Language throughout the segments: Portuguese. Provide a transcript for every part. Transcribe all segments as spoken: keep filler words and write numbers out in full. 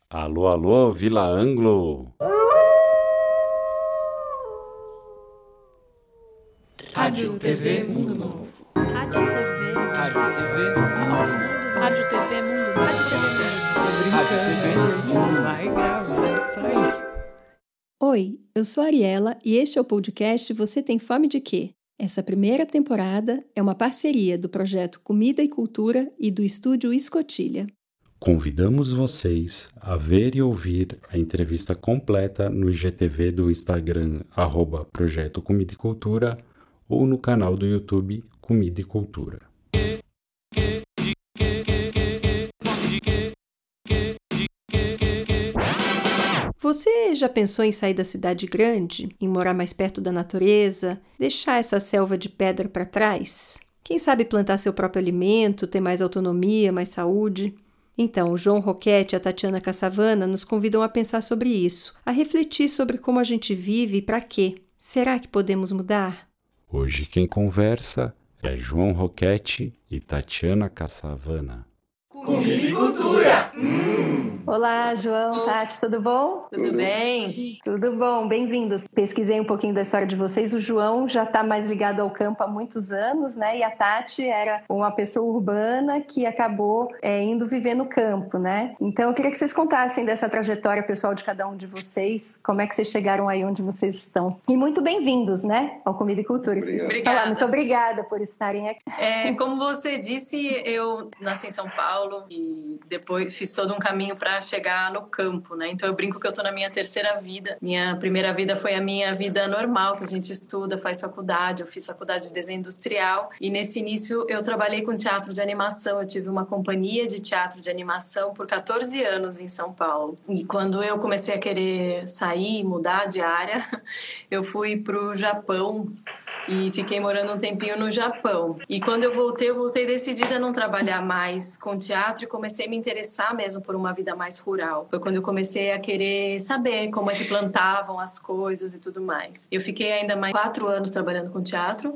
Alô, alô, Vila Anglo! Rádio T V Mundo Novo. Rádio T V. Rádio T V Mundo Novo. Rádio T V Mundo Novo. Rádio T V Mundo Novo. Rádio T V, a gente não vai gravar isso aí. Oi, eu sou a Ariela e este é o podcast Você Tem Fome de Quê? Essa primeira temporada é uma parceria do projeto Comida e Cultura e do estúdio Escotilha. Convidamos vocês a ver e ouvir a entrevista completa no I G T V do Instagram, arroba Projeto Comida e Cultura, ou no canal do YouTube Comida e Cultura. Você já pensou em sair da cidade grande, em morar mais perto da natureza, deixar essa selva de pedra para trás? Quem sabe plantar seu próprio alimento, ter mais autonomia, mais saúde? Então, o João Roquette e a Tatiana Cassavana nos convidam a pensar sobre isso, a refletir sobre como a gente vive e para quê. Será que podemos mudar? Hoje quem conversa é João Roquette e Tatiana Cassavana. Comida e Cultura. Olá, João, Tati, tudo bom? Tudo bem? Tudo bom, bem-vindos. Pesquisei um pouquinho da história de vocês. O João já está mais ligado ao campo há muitos anos, né? E a Tati era uma pessoa urbana que acabou é, indo viver no campo, né? Então eu queria que vocês contassem dessa trajetória pessoal de cada um de vocês, como é que vocês chegaram aí onde vocês estão. E muito bem-vindos, né? Ao Comida e Cultura. Esqueci de falar. Muito obrigada por estarem aqui. É, como você disse, eu nasci em São Paulo e depois fiz todo um caminho para chegar no campo, né? Então eu brinco que eu tô na minha terceira vida. Minha primeira vida foi a minha vida normal, que a gente estuda, faz faculdade. Eu fiz faculdade de desenho industrial e nesse início eu trabalhei com teatro de animação. Eu tive uma companhia de teatro de animação por catorze anos em São Paulo. E quando eu comecei a querer sair, mudar de área, eu fui pro Japão e fiquei morando um tempinho no Japão. E quando eu voltei, eu voltei decidida a não trabalhar mais com teatro e comecei a me interessar mesmo por uma vida mais rural. Foi quando eu comecei a querer saber como é que plantavam as coisas e tudo mais. Eu fiquei ainda mais quatro anos trabalhando com teatro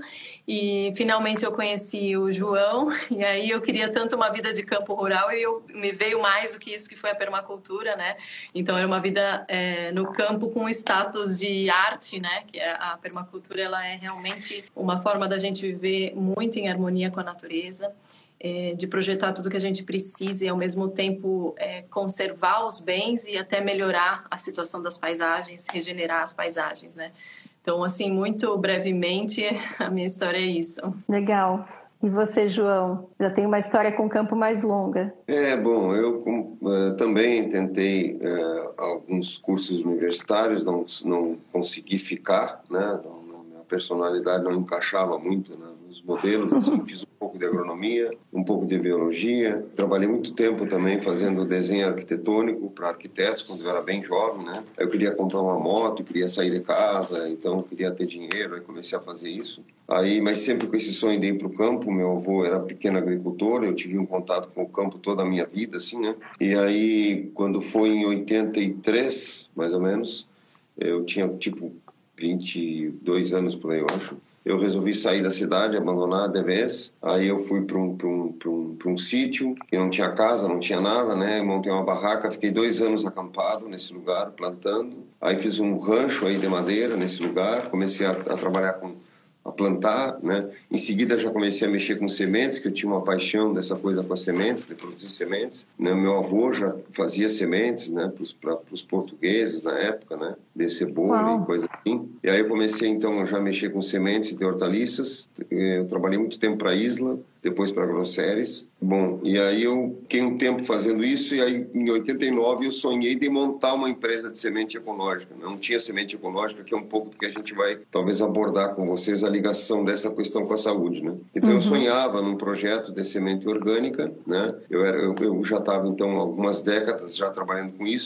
e finalmente eu conheci o João e aí eu queria tanto uma vida de campo rural e eu, me veio mais do que isso, que foi a permacultura, né? Então era uma vida é, no campo com status de arte, né? Que a permacultura ela é realmente uma forma da gente viver muito em harmonia com a natureza, é, de projetar tudo que a gente precisa e ao mesmo tempo é, conservar os bens e até melhorar a situação das paisagens, regenerar as paisagens, né? Então, assim, muito brevemente, a minha história é isso. Legal. E você, João? Já tem uma história com o campo mais longa. É, bom, eu uh, também tentei uh, alguns cursos universitários, não, não consegui ficar, né? Não, não, minha personalidade não encaixava muito, né, nos modelos, assim, fiz um pouco de agronomia, um pouco de biologia. Trabalhei muito tempo também fazendo desenho arquitetônico para arquitetos, quando eu era bem jovem, né? Eu queria comprar uma moto, queria sair de casa, então eu queria ter dinheiro, aí comecei a fazer isso. Aí, mas sempre com esse sonho de ir para o campo. Meu avô era pequeno agricultor, eu tive um contato com o campo toda a minha vida, assim, né? E aí, quando foi em oitenta e três, mais ou menos, eu tinha, tipo, vinte e dois anos por aí, eu acho. Eu resolvi sair da cidade, abandonar de vez. Aí eu fui para um, para um, para um, para um sítio, que não tinha casa, não tinha nada, né? Eu montei uma barraca, fiquei dois anos acampado nesse lugar, plantando. Aí fiz um rancho aí de madeira nesse lugar, comecei a, a trabalhar com... a plantar, né? Em seguida já comecei a mexer com sementes, que eu tinha uma paixão dessa coisa com as sementes, de produzir sementes, né? Meu avô já fazia sementes, né? Para os portugueses na época, né? De cebola e coisa assim. E aí eu comecei então já a mexer com sementes de hortaliças. Eu trabalhei muito tempo para a Isla, depois para a Grosseries. Bom, e aí eu fiquei um tempo fazendo isso e aí em oitenta e nove eu sonhei de montar uma empresa de semente ecológica. Não tinha semente ecológica, que é um pouco do que a gente vai talvez abordar com vocês, a ligação dessa questão com a saúde, né? Então uhum. eu sonhava num projeto de semente orgânica, né? Eu, era, eu, eu já estava então algumas décadas já trabalhando com isso.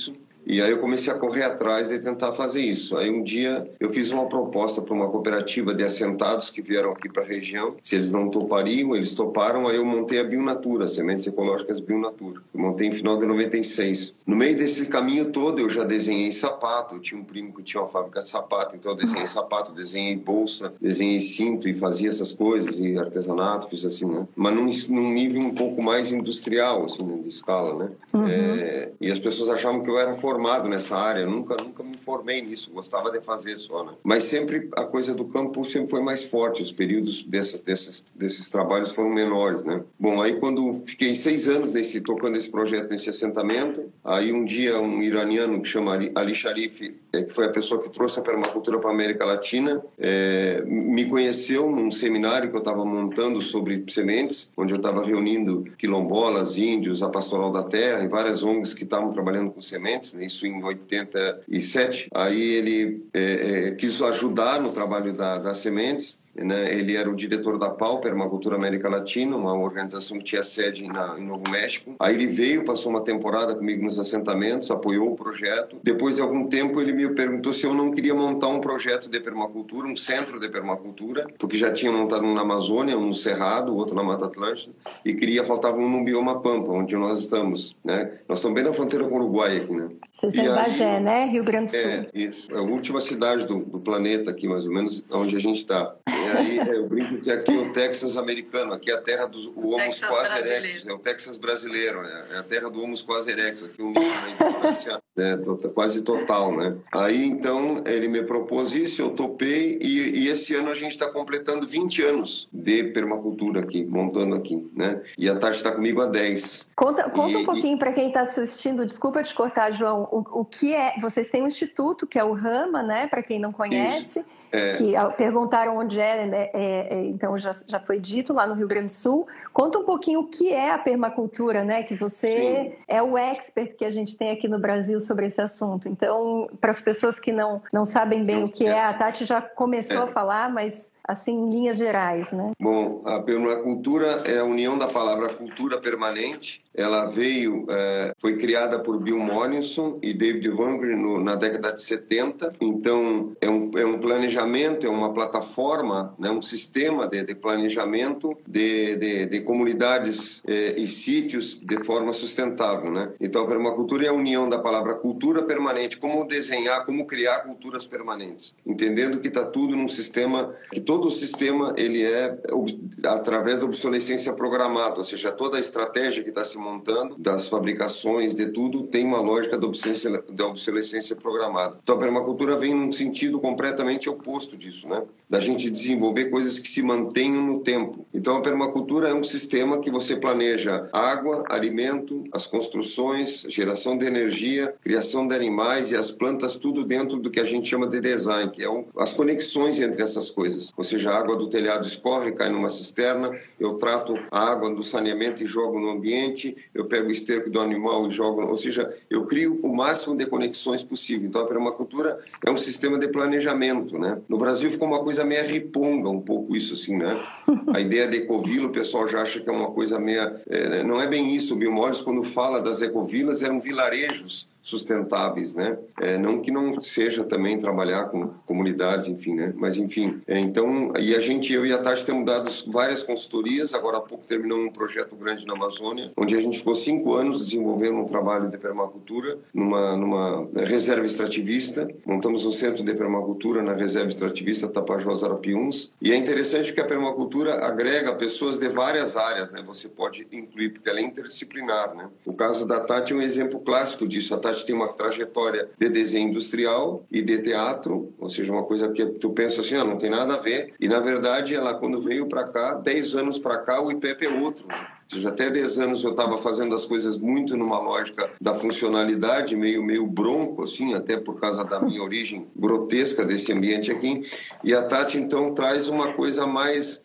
E aí eu comecei a correr atrás de tentar fazer isso. Aí um dia eu fiz uma proposta para uma cooperativa de assentados que vieram aqui para a região. Se eles não topariam, eles toparam. Aí eu montei a Bionatura, Sementes Ecológicas Bionatura. Eu montei em final de noventa e seis. No meio desse caminho todo eu já desenhei sapato. Eu tinha um primo que tinha uma fábrica de sapato, então eu desenhei sapato, desenhei bolsa, desenhei cinto e fazia essas coisas, e artesanato, fiz assim, né? Mas num, num nível um pouco mais industrial, assim, de escala, né? Uhum. É, e as pessoas achavam que eu era formado nessa área. Eu nunca, nunca me formei nisso, gostava de fazer só, né? Mas sempre a coisa do campo sempre foi mais forte, os períodos dessas, dessas, desses trabalhos foram menores, né? Bom, aí quando fiquei seis anos nesse, tocando esse projeto, nesse assentamento, aí um dia um iraniano que chama Ali Sharif, é, que foi a pessoa que trouxe a permacultura para a América Latina, é, me conheceu num seminário que eu estava montando sobre sementes, onde eu estava reunindo quilombolas, índios, a Pastoral da Terra e várias O N Gs que estavam trabalhando com sementes, né, isso em oitenta e sete. Aí ele é, é, quis ajudar no trabalho da, das sementes. Ele era o diretor da P A U, Permacultura América Latina, uma organização que tinha sede na, em Novo México. Aí ele veio, passou uma temporada comigo nos assentamentos, apoiou o projeto. Depois de algum tempo ele me perguntou se eu não queria montar um projeto de permacultura, um centro de permacultura, porque já tinha montado um na Amazônia, um no Cerrado, outro na Mata Atlântica, e queria, faltava um no bioma Pampa, onde nós estamos, né? Nós estamos bem na fronteira com o Uruguai aqui, né? Vocês têm Bagé, né? Rio Grande do Sul. É, isso. É a última cidade do, do planeta aqui, mais ou menos, onde a gente está. E aí eu brinco que aqui é o Texas americano, aqui é a terra do Homo quasi erectus, é o Texas brasileiro, né? É a terra do Homo quasi erectus, aqui um nível de importância né, quase total, né? Aí então ele me propôs isso, eu topei e, e esse ano a gente está completando vinte anos de permacultura aqui, montando aqui, né? E a Tati está comigo há dez. Conta, conta e, um pouquinho para quem está assistindo, desculpa te cortar, João, o, o que é, vocês têm um instituto que é o Rama, né? Para quem não conhece. Isso. É. Que perguntaram onde é, né? é, é então já, já foi dito lá no Rio Grande do Sul. Conta um pouquinho o que é a permacultura, né? Que você Sim. é o expert que a gente tem aqui no Brasil sobre esse assunto. Então, para as pessoas que não, não sabem bem não, o que é, a Tati já começou é. a falar, mas assim, em linhas gerais, né? Bom, a permacultura é a união da palavra cultura permanente. Ela veio, é, foi criada por Bill Mollison e David Hunger no, na década de setenta. Então, é um, é um planejamento, é uma plataforma, né, um sistema de, de planejamento de, de, de comunidades é, e sítios de forma sustentável, né? Então, a permacultura é a união da palavra cultura permanente, como desenhar, como criar culturas permanentes, entendendo que está tudo num sistema, que todo o sistema ele é através da obsolescência programada, ou seja, toda a estratégia que está se montando, das fabricações, de tudo, tem uma lógica da obsolescência, da obsolescência programada. Então a permacultura vem num sentido completamente oposto disso, né? Da gente desenvolver coisas que se mantenham no tempo. Então a permacultura é um sistema que você planeja água, alimento, as construções, geração de energia, criação de animais e as plantas, tudo dentro do que a gente chama de design, que é um, as conexões entre essas coisas. Ou seja, a água do telhado escorre, cai numa cisterna, eu trato a água do saneamento e jogo no ambiente, eu pego o esterco do animal e jogo, ou seja, eu crio o máximo de conexões possível. Então a permacultura é um sistema de planejamento, né? No Brasil ficou uma coisa meio riponga, um pouco isso assim, né? A ideia de ecovila, o pessoal já acha que é uma coisa meia... É, não é bem isso. O Bill Mollison, quando fala das ecovilas, eram vilarejos sustentáveis, né? É, não que não seja também trabalhar com comunidades, enfim, né? Mas, enfim, é, então, e a gente, eu e a Tati temos dado várias consultorias, agora há pouco terminou um projeto grande na Amazônia, onde a gente ficou cinco anos desenvolvendo um trabalho de permacultura numa, numa reserva extrativista, montamos um centro de permacultura na reserva extrativista Tapajós Arapiuns, e é interessante que a permacultura agrega pessoas de várias áreas, né? Você pode incluir, porque ela é interdisciplinar, né? O caso da Tati é um exemplo clássico disso. A Tati tem uma trajetória de desenho industrial e de teatro, ou seja, uma coisa que tu pensa assim, ah, não tem nada a ver, e na verdade ela quando veio para cá, dez anos para cá, o I P E P é outro. Ou seja, até dez anos eu estava fazendo as coisas muito numa lógica da funcionalidade, meio, meio bronco, assim, até por causa da minha origem grotesca desse ambiente aqui. E a Tati, então, traz uma coisa mais,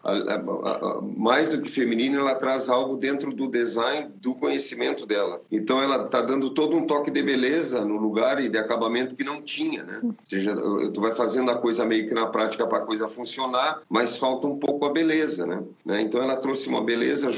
mais do que feminina, ela traz algo dentro do design, do conhecimento dela. Então, ela está dando todo um toque de beleza no lugar e de acabamento que não tinha, né? Ou seja, tu vai fazendo a coisa meio que na prática para a coisa funcionar, mas falta um pouco a beleza, né? Então, ela trouxe uma beleza junto com a funcionalidade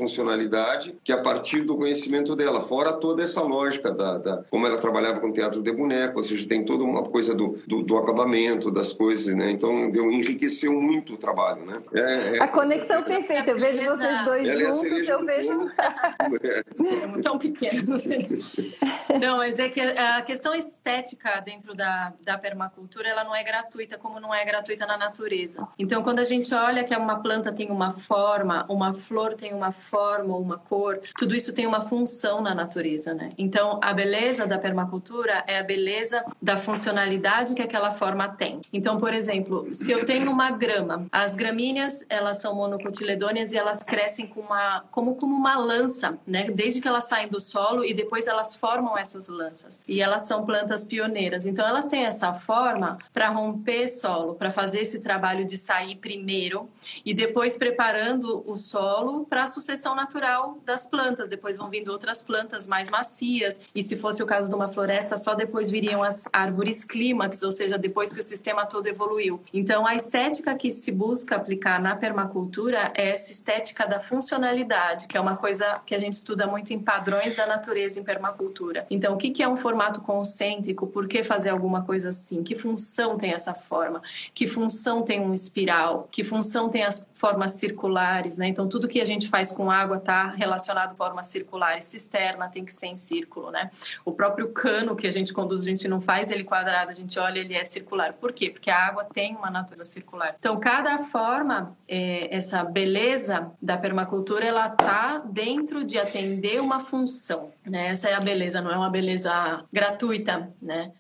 funcionalidade que a partir do conhecimento dela, fora toda essa lógica da, da como ela trabalhava com teatro de boneco, ou seja, tem toda uma coisa do, do, do acabamento das coisas, né? Então deu, enriqueceu muito o trabalho, né? É, é, a conexão perfeita, eu vejo vocês dois ela juntos, é eu vejo... É tão pequeno. Não, mas é que a questão estética dentro da, da permacultura, ela não é gratuita, como não é gratuita na natureza. Então, quando a gente olha que uma planta tem uma forma, uma flor tem uma forma, uma cor, tudo isso tem uma função na natureza, né? Então, a beleza da permacultura é a beleza da funcionalidade que aquela forma tem. Então, por exemplo, se eu tenho uma grama, as gramíneas, elas são monocotiledôneas e elas crescem com uma, como, como uma lança, né? Desde que elas saem do solo e depois elas formam essas lanças. E elas são plantas pioneiras. Então, elas têm essa forma para romper solo, para fazer esse trabalho de sair primeiro e depois preparando o solo para a sucessão natural das plantas. Depois vão vindo outras plantas mais macias e, se fosse o caso de uma floresta, só depois viriam as árvores clímax, ou seja, depois que o sistema todo evoluiu. Então, a estética que se busca aplicar na permacultura é essa estética da funcionalidade, que é uma coisa que a gente estuda muito em padrões da natureza em permacultura. Então, o que é um formato concêntrico? Por que fazer alguma coisa assim? Que função tem essa forma? Que função tem um espiral? Que função tem as formas circulares, né? Então, tudo que a gente faz com água está relacionado a formas circulares. Cisterna tem que ser em círculo, né? O próprio cano que a gente conduz, a gente não faz ele quadrado, a gente olha, ele é circular. Por quê? Porque a água tem uma natureza circular. Então, cada forma, é, essa beleza da permacultura, ela está dentro de atender uma função, né? Essa é a beleza, não é uma beleza gratuita, né?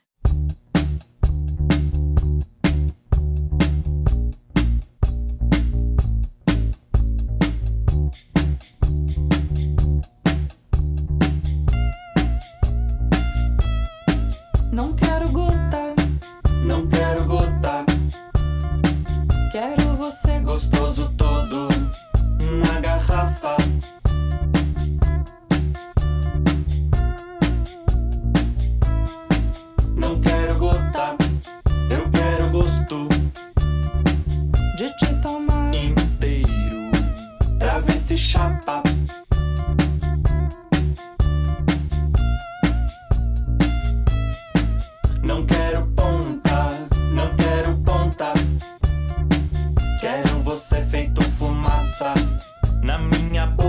Não quero gota, não quero gota. Quero você gostoso todo na garrafa. Não quero gota, eu quero gosto de te tomar inteiro pra ver se chapa. Não quero ponta, não quero ponta. Quero você feito fumaça na minha boca.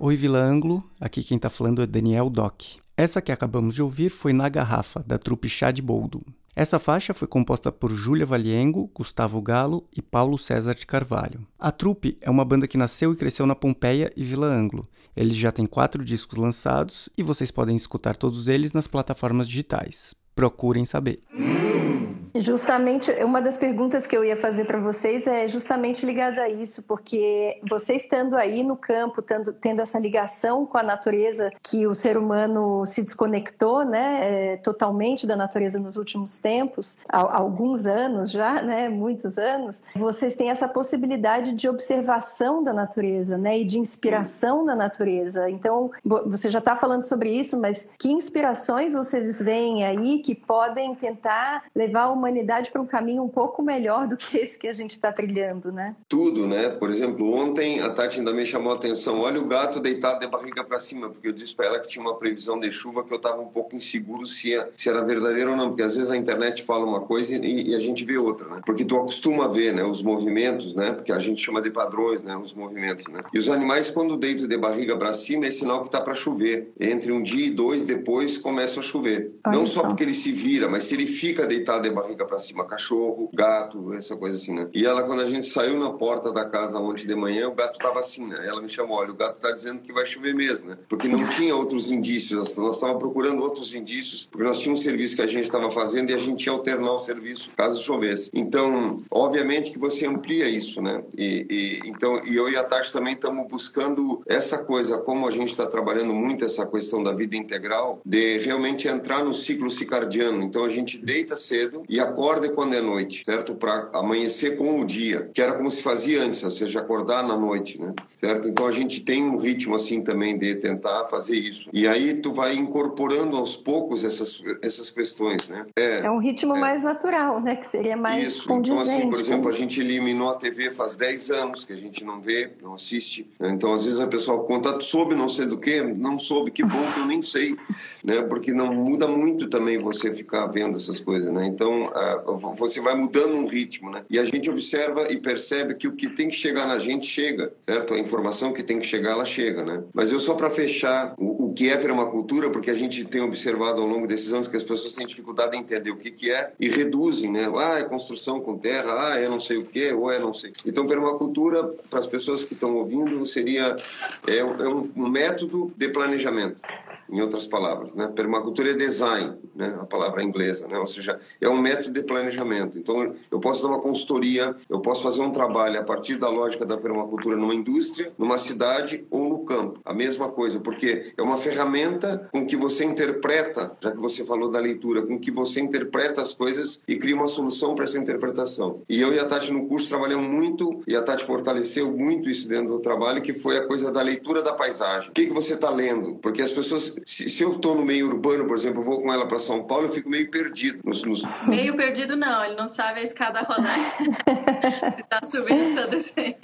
Oi, Vila Anglo, aqui quem tá falando é Daniel Doc. Essa que acabamos de ouvir foi Na Garrafa, da trupe Chá de Boldo. Essa faixa foi composta por Júlia Valiengo, Gustavo Galo e Paulo César de Carvalho. A trupe é uma banda que nasceu e cresceu na Pompeia e Vila Anglo. Eles já têm quatro discos lançados e vocês podem escutar todos eles nas plataformas digitais. Procurem saber. Justamente, uma das perguntas que eu ia fazer para vocês é justamente ligada a isso, porque vocês estando aí no campo, tendo, tendo essa ligação com a natureza, que o ser humano se desconectou, né, é, totalmente da natureza nos últimos tempos, há alguns anos já, né, muitos anos, vocês têm essa possibilidade de observação da natureza, né, e de inspiração na natureza. Então, você já está falando sobre isso, mas que inspirações vocês veem aí que podem tentar levar a humanidade para um caminho um pouco melhor do que esse que a gente está trilhando, né? Tudo, né? Por exemplo, ontem a Tati ainda me chamou a atenção. Olha o gato deitado de barriga para cima, porque eu disse para ela que tinha uma previsão de chuva que eu estava um pouco inseguro se, é, se era verdadeiro ou não, porque às vezes a internet fala uma coisa e, e a gente vê outra, né? Porque tu acostuma a ver, né, os movimentos, né? Porque a gente chama de padrões, né, os movimentos, né? E os animais, quando deitam de barriga para cima, é sinal que está para chover. Entre um dia e dois depois começa a chover. Olha não só porque ele se vira, mas se ele fica deitado de barriga para cima, cachorro, gato, essa coisa assim, né? E ela, quando a gente saiu na porta da casa ontem de manhã, o gato tava assim, né? Ela me chamou, olha, o gato tá dizendo que vai chover mesmo, né? Porque não tinha outros indícios, nós estávamos procurando outros indícios, porque nós tínhamos um serviço que a gente estava fazendo e a gente ia alternar o serviço caso chovesse. Então, obviamente que você amplia isso, né? E, e, então, e eu e a Tati também estamos buscando essa coisa, como a gente está trabalhando muito essa questão da vida integral, de realmente entrar no ciclo circadiano. Então, a gente deita cedo e acorda quando é noite, certo? Para amanhecer com o dia, que era como se fazia antes, ou seja, acordar na noite, né? Certo? Então a gente tem um ritmo assim também de tentar fazer isso. E aí tu vai incorporando aos poucos essas, essas questões, né? É, é um ritmo é. mais natural, né? Que seria mais isso. condizente. Então assim, por exemplo, a gente eliminou a T V faz dez anos, que a gente não vê, não assiste. Né? Então às vezes a pessoa conta, soube não sei do que, não soube, que bom que eu nem sei, né? Porque não muda muito também você ficar vendo essas coisas, né? Então uh, você vai mudando um ritmo, né? E a gente observa e percebe que o que tem que chegar na gente chega, certo? A informação que tem que chegar, ela chega, né? Mas eu só para fechar o, o que é permacultura, porque a gente tem observado ao longo desses anos que as pessoas têm dificuldade em entender o que que é e reduzem, né? Ah, é construção com terra, ah, é não sei o que, ou é não sei. Então, permacultura, para as pessoas que estão ouvindo, seria é, é um, um método de planejamento. Em outras palavras, né? Permacultura é design, né? A palavra inglesa, né? Ou seja, é um método de planejamento. Então, eu posso dar uma consultoria, eu posso fazer um trabalho a partir da lógica da permacultura numa indústria, numa cidade ou no campo. A mesma coisa, porque é uma ferramenta com que você interpreta, já que você falou da leitura, com que você interpreta as coisas e cria uma solução para essa interpretação. E eu e a Tati no curso trabalhamos muito, e a Tati fortaleceu muito isso dentro do trabalho, que foi a coisa da leitura da paisagem. O que, que você está lendo? Porque as pessoas... Se, se eu estou no meio urbano, por exemplo, eu vou com ela para São Paulo, eu fico meio perdido. Nos, nos... Meio perdido não, ele não sabe a escada rolante. Está subindo, está descendo.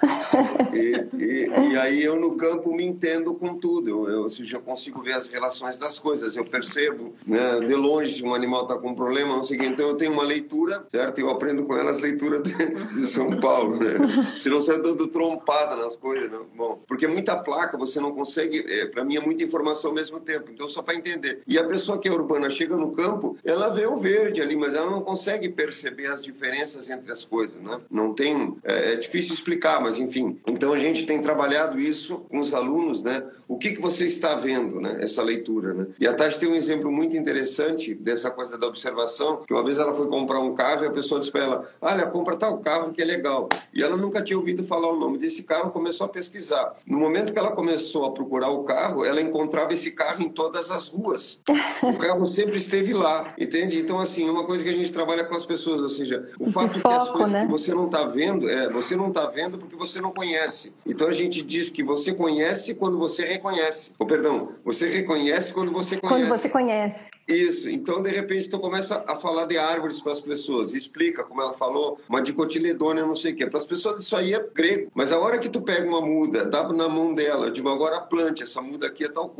E, e, e aí eu no campo me entendo com tudo. Eu, eu, ou seja, eu consigo ver as relações das coisas. Eu percebo, né, de longe se um animal está com um problema, não sei o que. Então eu tenho uma leitura, certo? Eu aprendo com ela as leituras de, de São Paulo, né? Senão você está dando trompada nas coisas, né? Bom, porque muita placa você não consegue... É, para mim é muita informação ao mesmo tempo, então só para entender. E a pessoa que é urbana chega no campo, ela vê o verde ali, mas ela não consegue perceber as diferenças entre as coisas, né? Não tem, é, é difícil explicar, mas enfim. Então a gente tem trabalhado isso com os alunos, né? O que que você está vendo, né? Essa leitura, né? E a Tati tem um exemplo muito interessante dessa coisa da observação, que uma vez ela foi comprar um carro e a pessoa disse para ela, olha, compra tal carro que é legal. E ela nunca tinha ouvido falar o nome desse carro, começou a pesquisar. No momento que ela começou a procurar o carro, ela encontrava esse carro em todas as ruas. O carro sempre esteve lá, entende? Então, assim, é uma coisa que a gente trabalha com as pessoas, ou seja, o fato foco, que as coisas, né, que você não está vendo, é, você não está vendo porque você não conhece. Então, a gente diz que você conhece quando você reconhece. Ou, perdão, você reconhece quando você conhece. Quando você conhece. Isso. Então, de repente, tu começa a falar de árvores para as pessoas. Explica, como ela falou, uma dicotiledônia, não sei o quê. Para as pessoas, isso aí é grego. Mas a hora que tu pega uma muda, dá na mão dela, eu digo, agora plante, essa muda aqui é tal coisa, ela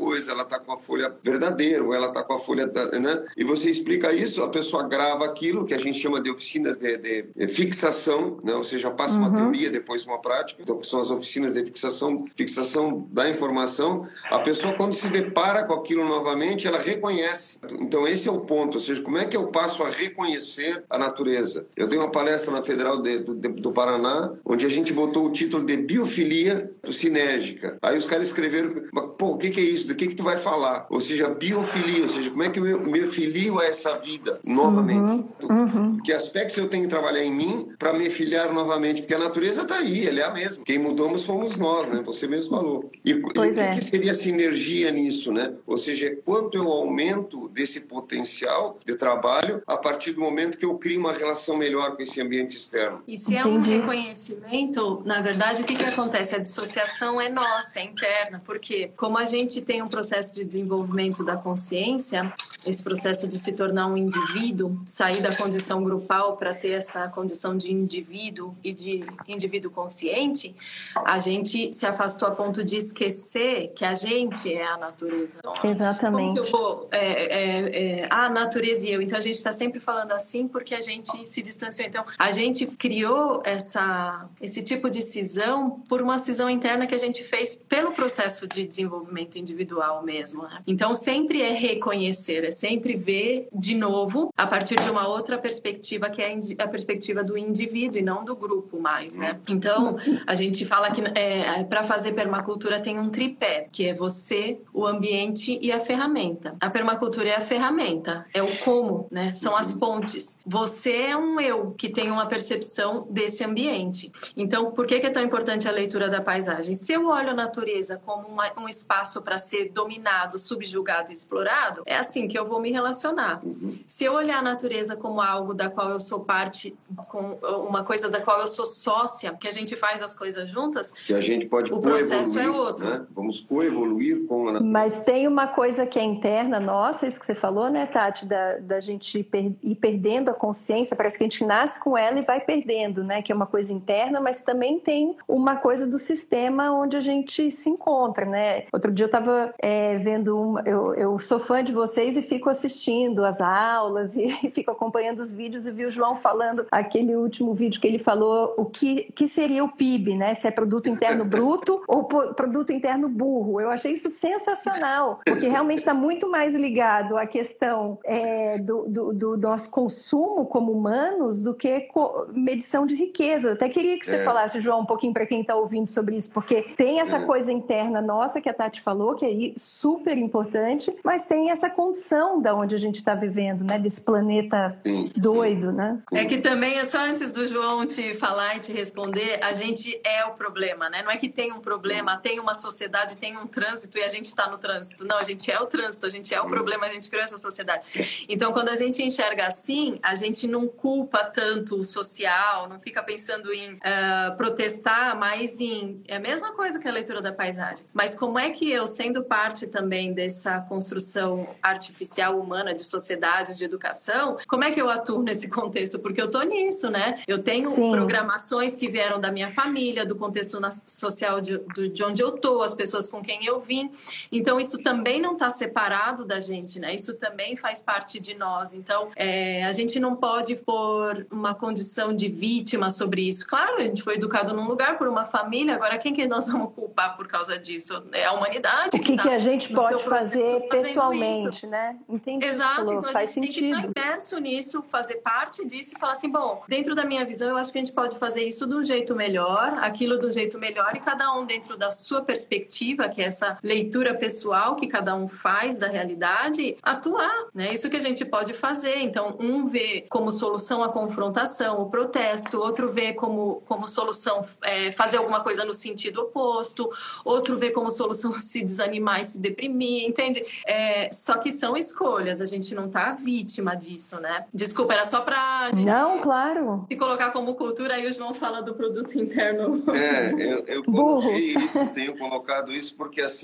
ela está com a folha verdadeira, ou ela está com a folha, né? E você explica isso, a pessoa grava aquilo que a gente chama de oficinas de, de fixação, né? Ou seja, passa uma uhum. teoria, depois uma prática. Então, que são as oficinas de fixação, fixação da informação. A pessoa, quando se depara com aquilo novamente, ela reconhece. Então, esse é o ponto. Ou seja, como é que eu passo a reconhecer a natureza? Eu dei uma palestra na Federal de, do, de, do Paraná, onde a gente botou o título de biofilia sinérgica. Aí os caras escreveram, pô, o que, que é isso? Do que, que tu vai falar? Ou seja, biofilia, ou seja, como é que eu me filio a essa vida novamente? Uhum. Uhum. Que aspectos eu tenho que trabalhar em mim para me filiar novamente? Porque a natureza está aí, ela é a mesma. Quem mudamos somos nós, né? Você mesmo falou. E, e o é. que, que seria sinergia nisso, né? Ou seja, quanto eu aumento desse potencial de trabalho a partir do momento que eu crio uma relação melhor com esse ambiente externo. E se é um reconhecimento, na verdade, o que, que acontece? A dissociação é nossa, é interna, porque como a gente tem um processo de desenvolvimento da consciência, esse processo de se tornar um indivíduo, sair da condição grupal para ter essa condição de indivíduo e de indivíduo consciente, a gente se afastou a ponto de esquecer que a gente é a natureza. Exatamente. Como que eu vou, é, é, é, a natureza e eu. Então a gente está sempre falando assim porque a gente se distanciou. Então a gente criou essa, esse tipo de cisão por uma cisão interna que a gente fez pelo processo de desenvolvimento individual mesmo, né? Então sempre é reconhecer, é sempre ver de novo a partir de uma outra perspectiva, que é a perspectiva do indivíduo e não do grupo mais, né? Então a gente fala que é, para fazer permacultura tem um tripé, que é você, o ambiente e a ferramenta. A permacultura é a ferramenta, é o como, né? São as pontes. Você é um eu que tem uma percepção desse ambiente. Então, por que que é tão importante a leitura da paisagem? Se eu olho a natureza como uma, um espaço para ser dominado, subjugado e explorado, é assim que eu vou me relacionar. Se eu olhar a natureza como algo da qual eu sou parte, com uma coisa da qual eu sou sócia, que a gente faz as coisas juntas, que a gente pode o processo é outro. Né? Vamos coevoluir com a natureza. Mas tem uma coisa que é interna nossa, isso que você falou, né, Tati, da, da gente ir, per, ir perdendo a consciência, parece que a gente nasce com ela e vai perdendo, né, que é uma coisa interna, mas também tem uma coisa do sistema onde a gente se encontra, né. Outro dia eu estava é, vendo, uma, eu, eu sou fã de vocês e fico assistindo as aulas e fico acompanhando os vídeos e vi o João falando, aquele último vídeo que ele falou o que, que seria o P I B, né, se é produto interno bruto ou produto interno burro. Eu achei isso sensacional, porque realmente está muito mais ligado à questão é, do, do, do nosso consumo como humanos do que co- medição de riqueza. Até queria que você é. falasse, João, um pouquinho para quem está ouvindo sobre isso, porque tem essa é. coisa interna nossa que a Tati falou, que é super importante, mas tem essa condição da onde a gente está vivendo, né, desse planeta sim, doido, sim. né? É que também, só antes do João te falar e te responder, a gente é o problema, né? Não é que tem um problema, tem uma sociedade, tem um trânsito e a gente está no trânsito. Não, a gente é o trânsito, a gente é o problema, a gente criou essa sociedade. Então, quando a gente enxerga assim, a gente não culpa tanto o social, não fica pensando em uh, protestar, mas em... É a mesma coisa que a leitura da paisagem. Mas como é que eu, sendo parte também dessa construção artificial humana de sociedades, de educação, como é que eu atuo nesse contexto? Porque eu tô nisso, né? Eu tenho Sim. programações que vieram da minha família, do contexto social de, de onde eu tô, as pessoas com quem eu vim. Então, isso também não está separado da gente, né? Isso também faz parte de nós. Então, é, a gente não pode pôr uma condição de vítima sobre isso. Claro, a gente foi educado num lugar por uma família, agora quem que nós vamos culpar por causa disso? É a humanidade. O que, que, tá que a gente pode fazer pessoalmente, né? Entendi. Exato, falou, então faz a gente sentido. tem que estar imerso nisso, fazer parte disso e falar assim, bom, dentro da minha visão, eu acho que a gente pode fazer isso de um jeito melhor, aquilo de um jeito melhor, e cada um dentro da sua perspectiva, que é essa leitura pessoal que cada um faz da realidade, atuar, né? Isso que a gente pode fazer. Então, um vê como solução a confrontação, o protesto, outro vê como, como solução é, fazer alguma coisa no sentido oposto, outro vê como solução se desanimar e se deprimir, entende? É, só que são escolhas, a gente não tá vítima disso, né? Desculpa, era só pra gente não, claro. se colocar como cultura, aí o João fala do produto interno. É, eu, eu coloquei isso, tenho colocado isso porque, assim,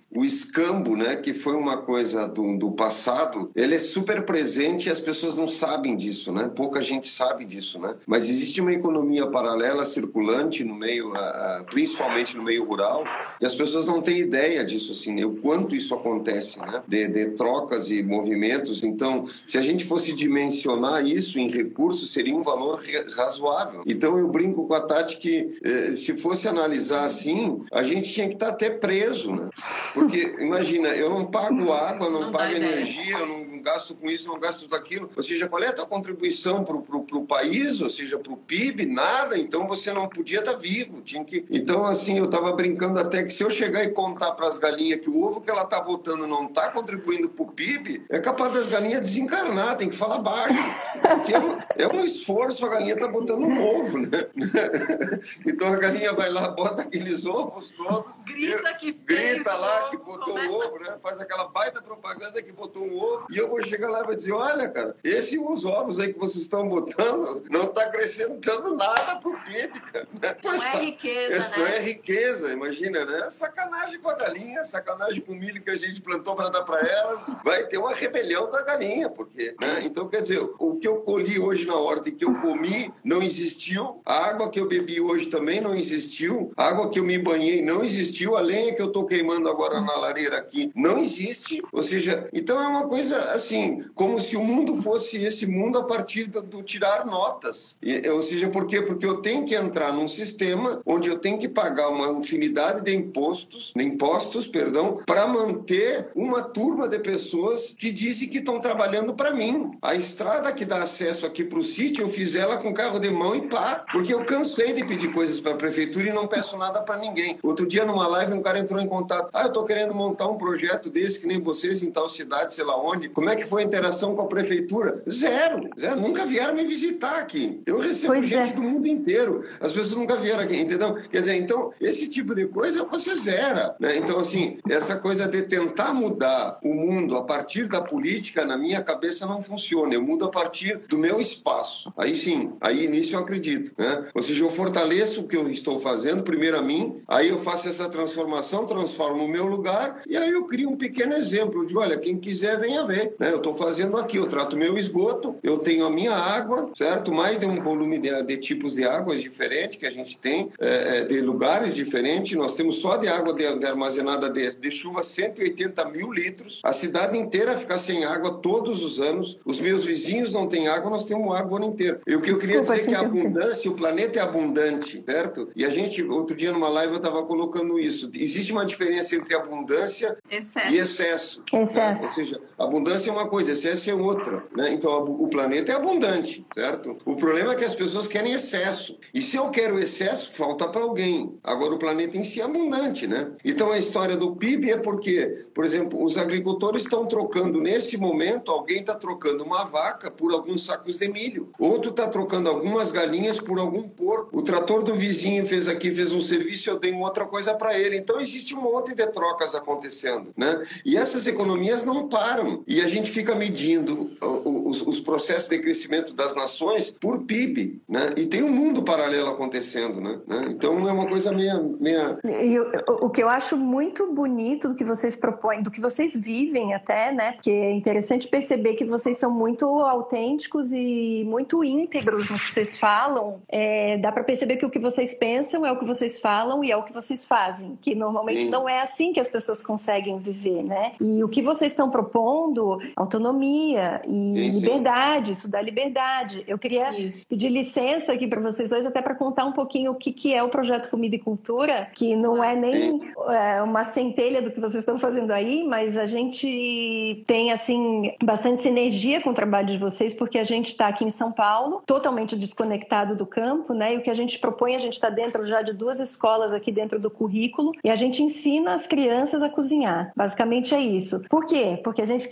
o escambo, né, que foi uma coisa do, do passado, ele é super presente e as pessoas não sabem disso, né? Pouca gente sabe disso, né? Mas existe uma economia paralela circulante no meio, uh, principalmente no meio rural, e as pessoas não têm ideia disso, assim, né? O quanto isso acontece, né? De, de trocas e movimentos. Então, se a gente fosse dimensionar isso em recursos, seria um valor razoável. Então, eu brinco com a Tati que, eh, se fosse analisar assim, a gente tinha que estar até preso, né? Porque, imagina, eu não pago água, não, não pago energia, eu não gasto com isso, não gasto com aquilo. Ou seja, qual é a tua contribuição para o país, ou seja, para o P I B? Nada. Então, você não podia estar vivo. Tinha que... Então, assim, eu estava brincando até que se eu chegar e contar para as galinhas que o ovo que ela está botando não está contribuindo para o P I B, é capaz das galinhas desencarnar, tem que falar baixo. Porque é um, é um esforço, a galinha está botando um ovo, né? Então, a galinha vai lá, bota aqueles ovos todos, grita que fez grita lá ovo, que botou começa... o ovo, né? Faz aquela baita propaganda que botou um ovo, e eu vou chegar lá e vou dizer, olha, cara, esses os ovos aí que vocês estão botando não está acrescentando nada pro P I B, cara. Não Essa, é riqueza, essa né? Não é riqueza, imagina, né? É sacanagem com a galinha, sacanagem com o milho que a gente plantou para dar para elas. Vai ter uma rebelião da galinha, porque, né? Então, quer dizer, o que eu colhi hoje na horta e que eu comi não existiu, a água que eu bebi hoje também não existiu, a água que eu me banhei não existiu, a lenha que eu tô queimando agora na lareira aqui não existe. Ou seja, então é uma coisa assim, como se o mundo fosse esse mundo a partir do, do tirar notas. E, ou seja, por quê? Porque eu tenho que entrar num sistema onde eu tenho que pagar uma infinidade de impostos, de impostos, perdão, para manter uma turma de pessoas que dizem que estão trabalhando para mim. A estrada que dá acesso aqui para o sítio, eu fiz ela com carro de mão e pá, porque eu cansei de pedir coisas para a prefeitura e não peço nada para ninguém. Outro dia, numa live, um cara entrou em contato. Ah, eu tô querendo montar um projeto desse, que nem vocês, em tal cidade, sei lá onde. Como é que foi a interação com a prefeitura? Zero. Zero. Nunca vieram me visitar aqui. Eu recebo pois gente é. do mundo inteiro. As pessoas nunca vieram aqui, entendeu? Quer dizer, então, esse tipo de coisa você zera, né? Então, assim, essa coisa de tentar mudar o mundo a partir da política, na minha cabeça, não funciona. Eu mudo a partir do meu espaço. Aí sim, aí nisso eu acredito, né? Ou seja, eu fortaleço o que eu estou fazendo, primeiro a mim, aí eu faço essa transformação, transformo o meu lugar, e aí eu crio um pequeno exemplo de, olha, quem quiser venha ver, né? Eu estou fazendo aqui, eu trato meu esgoto, eu tenho a minha água, certo? Mais de um volume de, de tipos de águas diferentes que a gente tem, é, de lugares diferentes. Nós temos só de água de, de armazenada de, de chuva cento e oitenta mil litros. A cidade inteira fica sem água todos os anos. Os meus vizinhos não têm água, nós temos água o ano inteiro. E o que eu queria Desculpa, dizer é que a abundância, o planeta é abundante, certo? E a gente, outro dia numa live eu estava colocando isso. Existe uma diferença entre abundância excesso. e excesso. Excesso. Né? Ou seja, abundância é uma coisa, excesso é outra, né? Então o planeta é abundante, certo? O problema é que as pessoas querem excesso. E se eu quero excesso, falta para alguém. Agora o planeta em si é abundante, né? Então a história do P I B é porque, por exemplo, os agricultores estão trocando nesse momento, alguém está trocando uma vaca por alguns sacos de milho. Outro está trocando algumas galinhas por algum porco. O trator do vizinho fez aqui, fez um serviço, eu dei uma outra coisa para ele. Então existe um monte de trocas acontecendo, né? E essas economias não param. E a gente fica medindo os, os processos de crescimento das nações por P I B, né? E tem um mundo paralelo acontecendo, né? Então é uma coisa meia... meia... E o, o que eu acho muito bonito do que vocês propõem, do que vocês vivem até, né? Porque é interessante perceber que vocês são muito autênticos e muito íntegros no que vocês falam. É, dá para perceber que o que vocês pensam é o que vocês falam e é o que vocês fazem, que normalmente Sim. não é assim que as pessoas conseguem viver, né? E o que vocês estão propondo, autonomia e Sim, liberdade, isso dá liberdade. Eu queria isso. pedir licença aqui para vocês dois até para contar um pouquinho o que, que é o projeto Comida e Cultura, que não é nem é, uma centelha do que vocês estão fazendo aí, mas a gente tem, assim, bastante sinergia com o trabalho de vocês, porque a gente está aqui em São Paulo, totalmente desconectado do campo, né? E o que a gente propõe, a gente está dentro já de duas escolas aqui dentro do currículo, e a gente ensina as crianças a cozinhar. Basicamente é isso. Por quê? Porque a gente quer dar para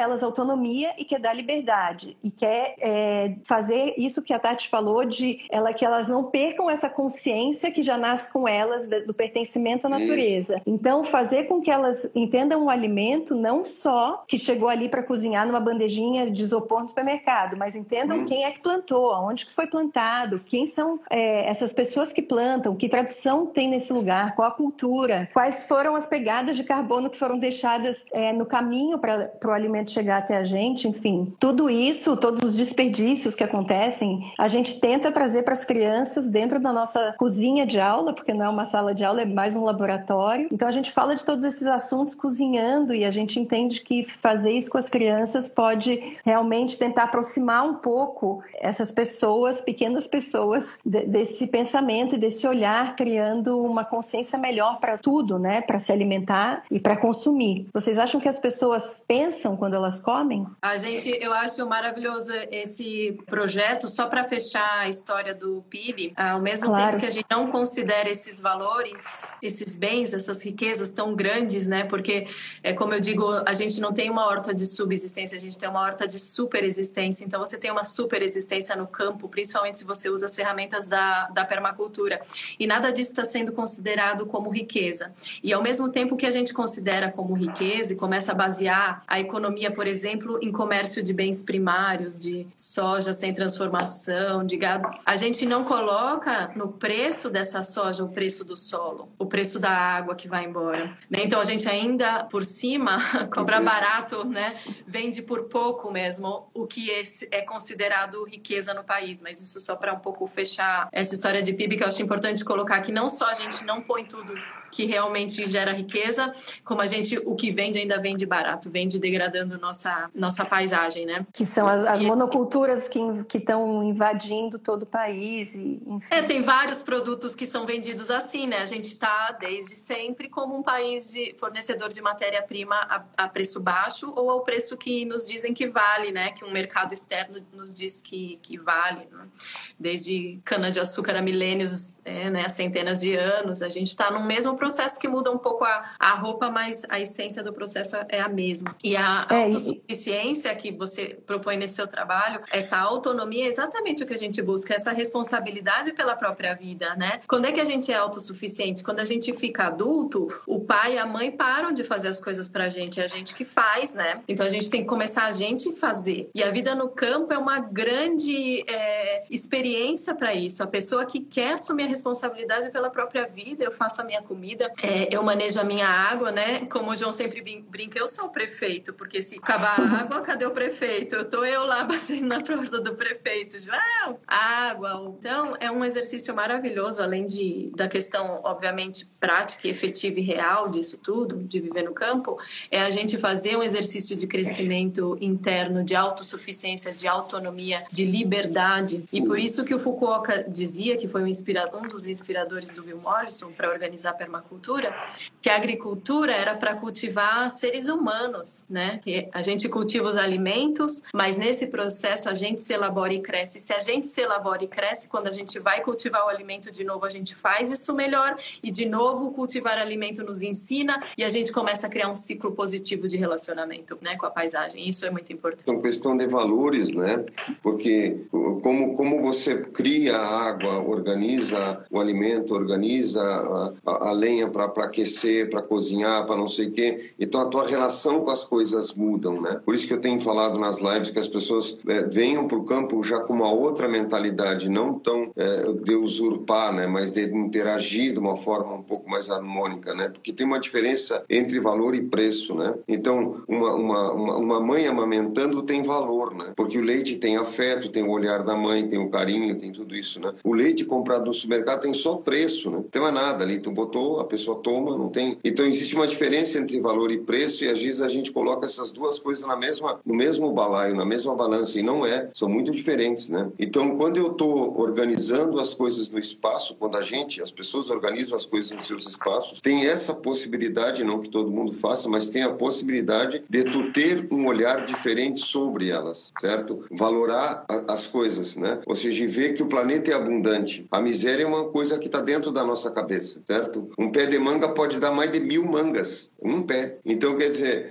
elas autonomia e quer dar liberdade. E quer é, fazer isso que a Tati falou, de ela, que elas não percam essa consciência que já nasce com elas do pertencimento à natureza. Isso. Então, fazer com que elas entendam o alimento não só que chegou ali para cozinhar numa bandejinha de isopor no supermercado, mas entendam hum. quem é que plantou, aonde que foi plantado, quem são é, essas pessoas que plantam, que tradição tem nesse lugar, qual a cultura, quais foram as pegadas de carbono que foram deixadas é, no caminho para o alimento chegar até a gente, enfim. Tudo isso, todos os desperdícios que acontecem, a gente tenta trazer para as crianças dentro da nossa cozinha de aula, porque não é uma sala de aula, é mais um laboratório. Então a gente fala de todos esses assuntos cozinhando e a gente entende que fazer isso com as crianças pode realmente tentar aproximar um pouco essas pessoas, pequenas pessoas, de, desse pensamento e desse olhar, criando uma consciência melhor para tudo, né? Para se alimentar e para consumir. Vocês acham que as pessoas pensam quando elas comem? A gente, eu acho maravilhoso esse projeto, só para fechar a história do P I B, ao mesmo claro. tempo que a gente não considera esses valores, esses bens, essas riquezas tão grandes, né? Porque, é, como eu digo, a gente não tem uma horta de subsistência, a gente tem uma horta de superexistência. Então, você tem uma superexistência no campo, principalmente se você usa as ferramentas da, da permacultura. E nada disso está sendo considerado como riqueza. E, ao mesmo tempo que a gente considera como riqueza e começa a basear a economia, por exemplo, em comércio de bens primários, de soja sem transformação, de gado, a gente não coloca no preço dessa soja o preço do solo, o preço da água que vai embora. Então, a gente ainda, por cima, cobra barato, né? Vende por pouco mesmo o que é considerado riqueza no país. Mas isso só para um pouco fechar essa história de P I B, que eu acho importante colocar que não só a gente não põe tudo que realmente gera riqueza, como a gente, o que vende ainda vende barato, vende degradando nossa, nossa paisagem, né? Que são as, as monoculturas que estão invadindo todo o país. E, enfim. É, tem vários produtos que são vendidos assim, né? A gente está, desde sempre, como um país de fornecedor de matéria-prima a, a preço baixo ou ao preço que nos dizem que vale, né? Que um mercado externo nos diz que, que vale, né? Desde cana-de-açúcar há milênios, é, né? Há centenas de anos, a gente está no mesmo processo que muda um pouco a, a roupa, mas a essência do processo é a mesma. E a é, autossuficiência que você propõe nesse seu trabalho, essa autonomia é exatamente o que a gente busca, essa responsabilidade pela própria vida, né? Quando é que a gente é autossuficiente? Quando a gente fica adulto, o pai e a mãe param de fazer as coisas pra gente, é a gente que faz, né? Então a gente tem que começar a gente fazer. E a vida no campo é uma grande é, experiência para isso. A pessoa que quer assumir a responsabilidade pela própria vida, eu faço a minha comida, É, eu manejo a minha água, né? Como o João sempre brinca, eu sou o prefeito, porque se acabar a água, cadê o prefeito? Eu tô eu lá batendo na porta do prefeito, João, água. Então, é um exercício maravilhoso, além de, da questão, obviamente, prática, efetiva e real disso tudo, de viver no campo, é a gente fazer um exercício de crescimento interno, de autossuficiência, de autonomia, de liberdade. E por isso que o Fukuoka dizia, que foi um, inspira- um dos inspiradores do Bill Mollison para organizar a permacultura, que a agricultura era para cultivar seres humanos, né? Que a gente cultiva os alimentos, mas nesse processo a gente se elabora e cresce. Se a gente se elabora e cresce, quando a gente vai cultivar o alimento de novo, a gente faz isso melhor e de novo cultivar alimento nos ensina e a gente começa a criar um ciclo positivo de relacionamento, né, com a paisagem. Isso é muito importante. É uma questão de valores, né? Porque como, como você cria a água, organiza o alimento, organiza a, a, a lenha para aquecer, para cozinhar, para não sei o quê. Então a tua relação com as coisas mudam, né? Por isso que eu tenho falado nas lives que as pessoas é, venham para o campo já com uma outra mentalidade, não tão é, de usurpar, né? Mas de interagir de uma forma um pouco mais harmônica, né? Porque tem uma diferença entre valor e preço, né? Então uma, uma, uma, uma mãe amamentando tem valor, né? Porque o leite tem afeto, tem o olhar da mãe, tem o carinho, tem tudo isso, né? O leite comprado no supermercado tem só preço, né? Não tem mais nada ali, tu botou, a pessoa toma, não tem... Então existe uma diferença entre valor e preço e às vezes a gente coloca essas duas coisas na mesma, no mesmo balaio, na mesma balança, e não é, são muito diferentes, né? Então quando eu estou organizando as coisas no espaço, quando a gente, as pessoas organizam as coisas nos seus espaços, tem essa possibilidade, não que todo mundo faça, mas tem a possibilidade de tu ter um olhar diferente sobre elas, certo? Valorar a, as coisas, né? Ou seja, ver que o planeta é abundante. A miséria é uma coisa que está dentro da nossa cabeça, certo? Um pé de manga pode dar mais de mil mangas, um pé. Então, quer dizer, o,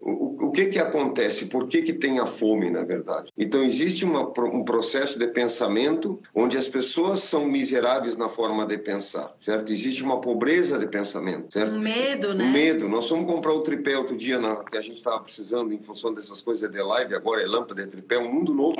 o que que acontece? Por que que tem a fome, na verdade? Então, existe uma, um processo de pensamento onde as pessoas são miseráveis na forma de pensar, certo? Existe uma pobreza de pensamento, certo? Um medo, né? Um medo. Nós fomos comprar o tripé outro dia na, que a gente estava precisando em função dessas coisas de live, agora é lâmpada de tripé, um mundo novo.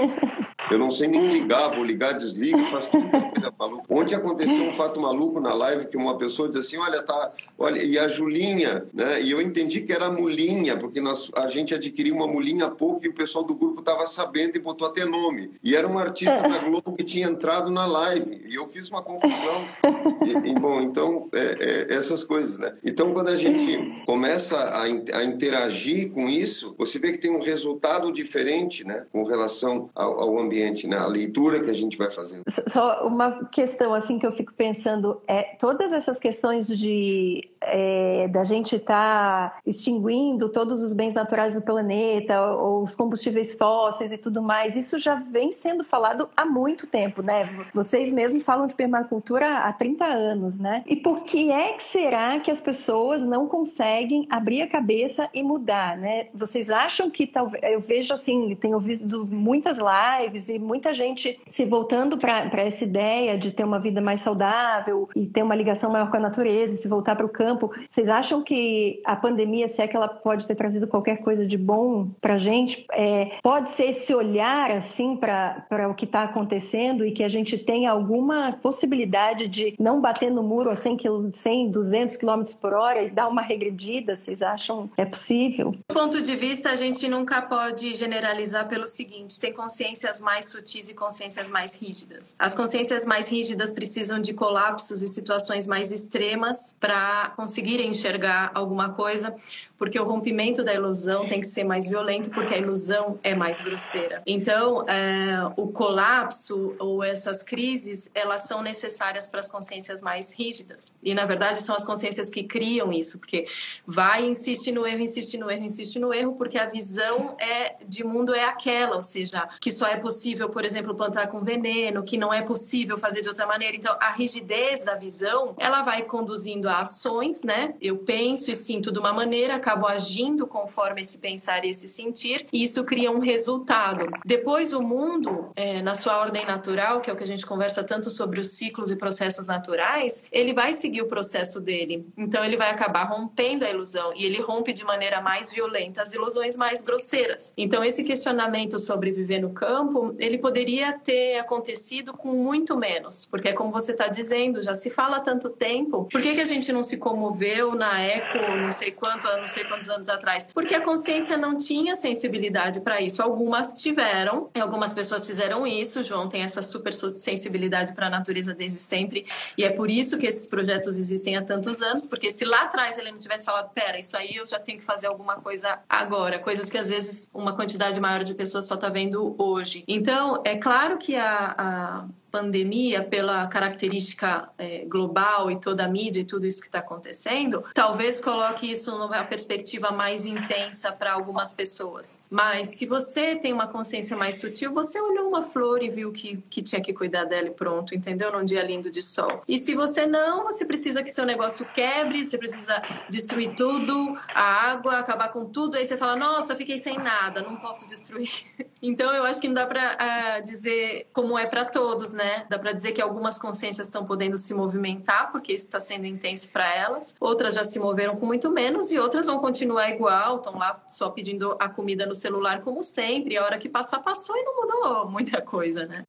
Eu não sei nem ligar, vou ligar, desligo, faço tudo coisa maluca. Ontem aconteceu um fato maluco na live que uma pessoa disse assim, olha, tá, olha, e a Julinha, né? E eu entendi que era a mulinha, porque nós, a gente adquiriu uma mulinha há pouco e o pessoal do grupo estava sabendo e botou até nome. E era uma artista da Globo que tinha entrado na live. E eu fiz uma confusão. E, e bom, então, é, é, essas coisas, né? Então, quando a gente começa a, a interagir com isso, você vê que tem um resultado diferente, né? Com relação ao, ao ambiente, né? A leitura que a gente vai fazendo. Só uma questão assim que eu fico pensando, é todas essas questões de é, da gente estar tá extinguindo todos os bens naturais do planeta, ou os combustíveis fósseis e tudo mais, isso já vem sendo falado há muito tempo, né? Vocês mesmos falam de permacultura há trinta anos, né? E por que é que será que as pessoas não conseguem abrir a cabeça e mudar, né? Vocês acham que talvez, eu vejo assim, tenho ouvido muitas lives e muita gente se voltando para essa ideia de ter uma vida mais saudável e ter uma ligação maior com a natureza, se voltar para o campo. Vocês acham que a pandemia, se é que ela pode ter trazido qualquer coisa de bom para a gente, é, pode ser esse olhar assim para o que está acontecendo e que a gente tenha alguma possibilidade de não bater no muro a cem, duzentos quilômetros por hora e dar uma regredida? Vocês acham que é possível? Do ponto de vista, a gente nunca pode generalizar pelo seguinte: tem consciências mais sutis e consciências mais rígidas. As consciências mais rígidas precisam de colapsos e situações mais extremas para conseguirem enxergar alguma coisa, porque o rompimento da ilusão tem que ser mais violento, porque a ilusão é mais grosseira. Então, é, o colapso ou essas crises, elas são necessárias para as consciências mais rígidas. E, na verdade, são as consciências que criam isso, porque vai, insiste no erro, insiste no erro, insiste no erro, porque a visão é, de mundo é aquela, ou seja, que só é possível, por exemplo, plantar com veneno, que não é possível fazer de outra maneira. Então, a rigidez da visão, ela vai conduzindo a ações, né? Eu penso e sinto de uma maneira, acabo agindo conforme esse pensar e esse sentir, e isso cria um resultado. Depois, o mundo, é, na sua ordem natural, que é o que a gente conversa tanto sobre os ciclos e processos naturais, ele vai seguir o processo dele. Então, ele vai acabar rompendo a ilusão, e ele rompe de maneira mais violenta as ilusões mais grosseiras. Então, esse questionamento sobre viver no campo, ele poderia ter acontecido com muito menos, porque é como você está dizendo, já se fala há tanto tempo. Por que que a gente não se comoveu na eco, não sei quanto, não sei quantos anos atrás? Porque a consciência não tinha sensibilidade para isso. Algumas tiveram, e algumas pessoas fizeram isso. O João tem essa super sensibilidade para a natureza desde sempre, e é por isso que esses projetos existem há tantos anos, porque se lá atrás ele não tivesse falado, pera, isso aí eu já tenho que fazer alguma coisa agora, coisas que às vezes uma quantidade maior de pessoas só está vendo hoje. Então, é claro que a, a pandemia, pela característica é, global e toda a mídia e tudo isso que está acontecendo, talvez coloque isso numa perspectiva mais intensa para algumas pessoas. Mas se você tem uma consciência mais sutil, você olhou uma flor e viu que, que tinha que cuidar dela e pronto, entendeu? Num dia lindo de sol. E se você não, você precisa que seu negócio quebre, você precisa destruir tudo, a água, acabar com tudo, aí você fala, nossa, fiquei sem nada, não posso destruir. Então, eu acho que não dá para uh, dizer como é para todos, né? Dá para dizer que algumas consciências estão podendo se movimentar, porque isso está sendo intenso para elas. Outras já se moveram com muito menos e outras vão continuar igual, estão lá só pedindo a comida no celular como sempre. E a hora que passar, passou e não mudou muita coisa, né?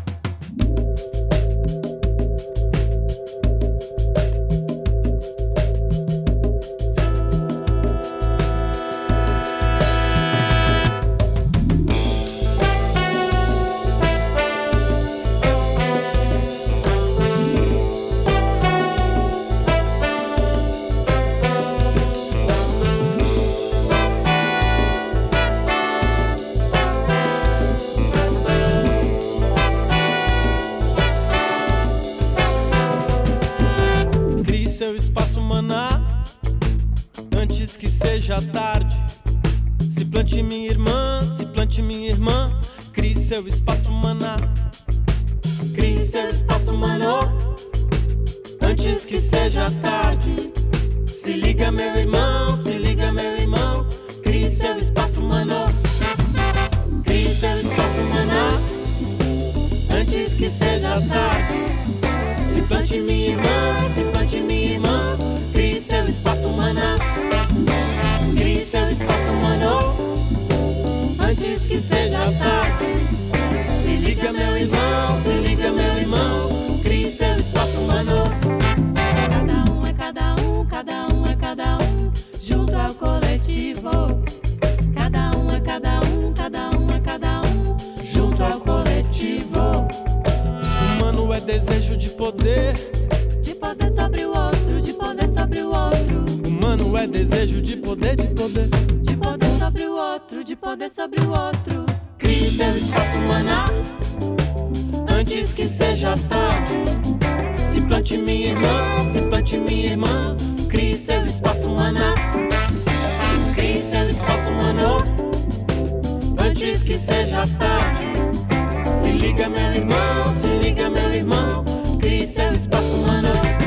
Tarde. Se plante minha irmã, se plante minha irmã, crie seu espaço maná. Crie seu espaço manô, antes que seja tarde. Se liga meu irmão, se liga meu irmão, crie seu espaço humano. Crie seu espaço humano. Antes que seja tarde. Se plante minha irmã, se plante minha irmã. Crie seu espaço humano. Crie seu espaço humano. Antes que seja tarde. Se liga meu irmão, se liga meu irmão. Crie seu espaço humano. Cada um é cada um, cada um é cada um. Junto ao coletivo. Cada um é cada um, cada um é cada um. Junto ao coletivo. Humano é desejo de poder. De poder sobre o outro, de poder sobre o outro. Humano é desejo de poder, de poder. De poder sobre o outro, de poder sobre o outro. Crie seu espaço humano. Antes que seja tarde. Se plante minha irmã, se plante minha irmã. Crie seu espaço humano. Crie seu espaço humano. Antes que seja tarde. Se liga meu irmão, se liga meu irmão. Crie seu espaço humano.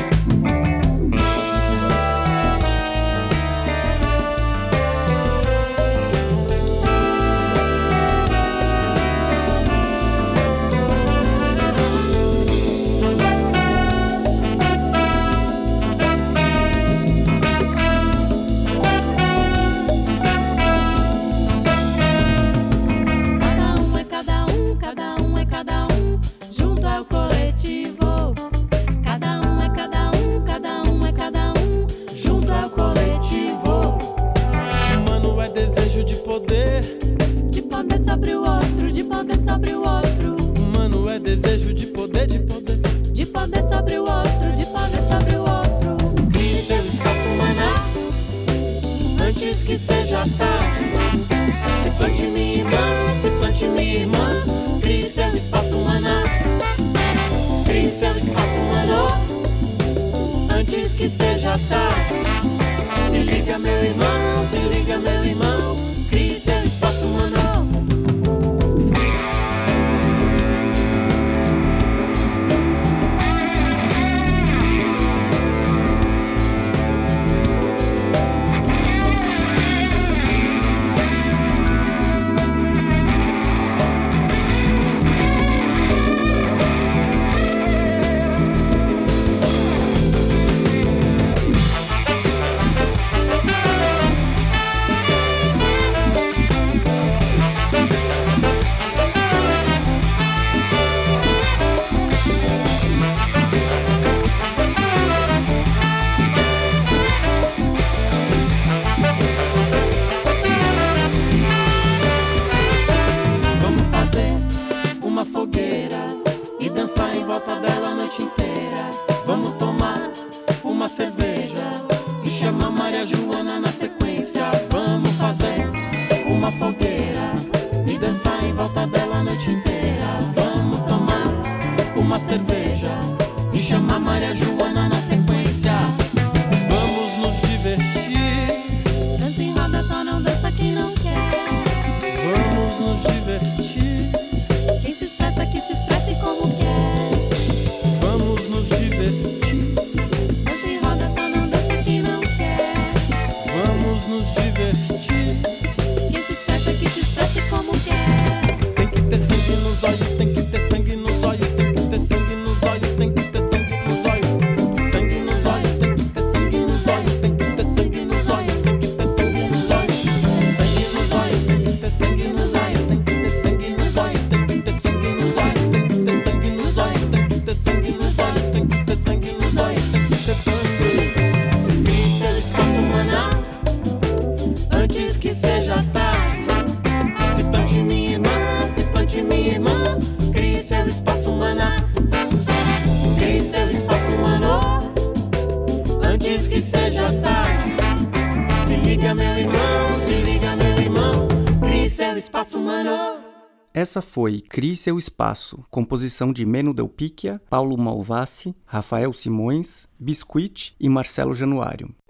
Essa foi Crie Seu Espaço, composição de Meno Delpicchia, Paulo Malvasi, Rafael Simões, Biscuit e Marcelo Januário.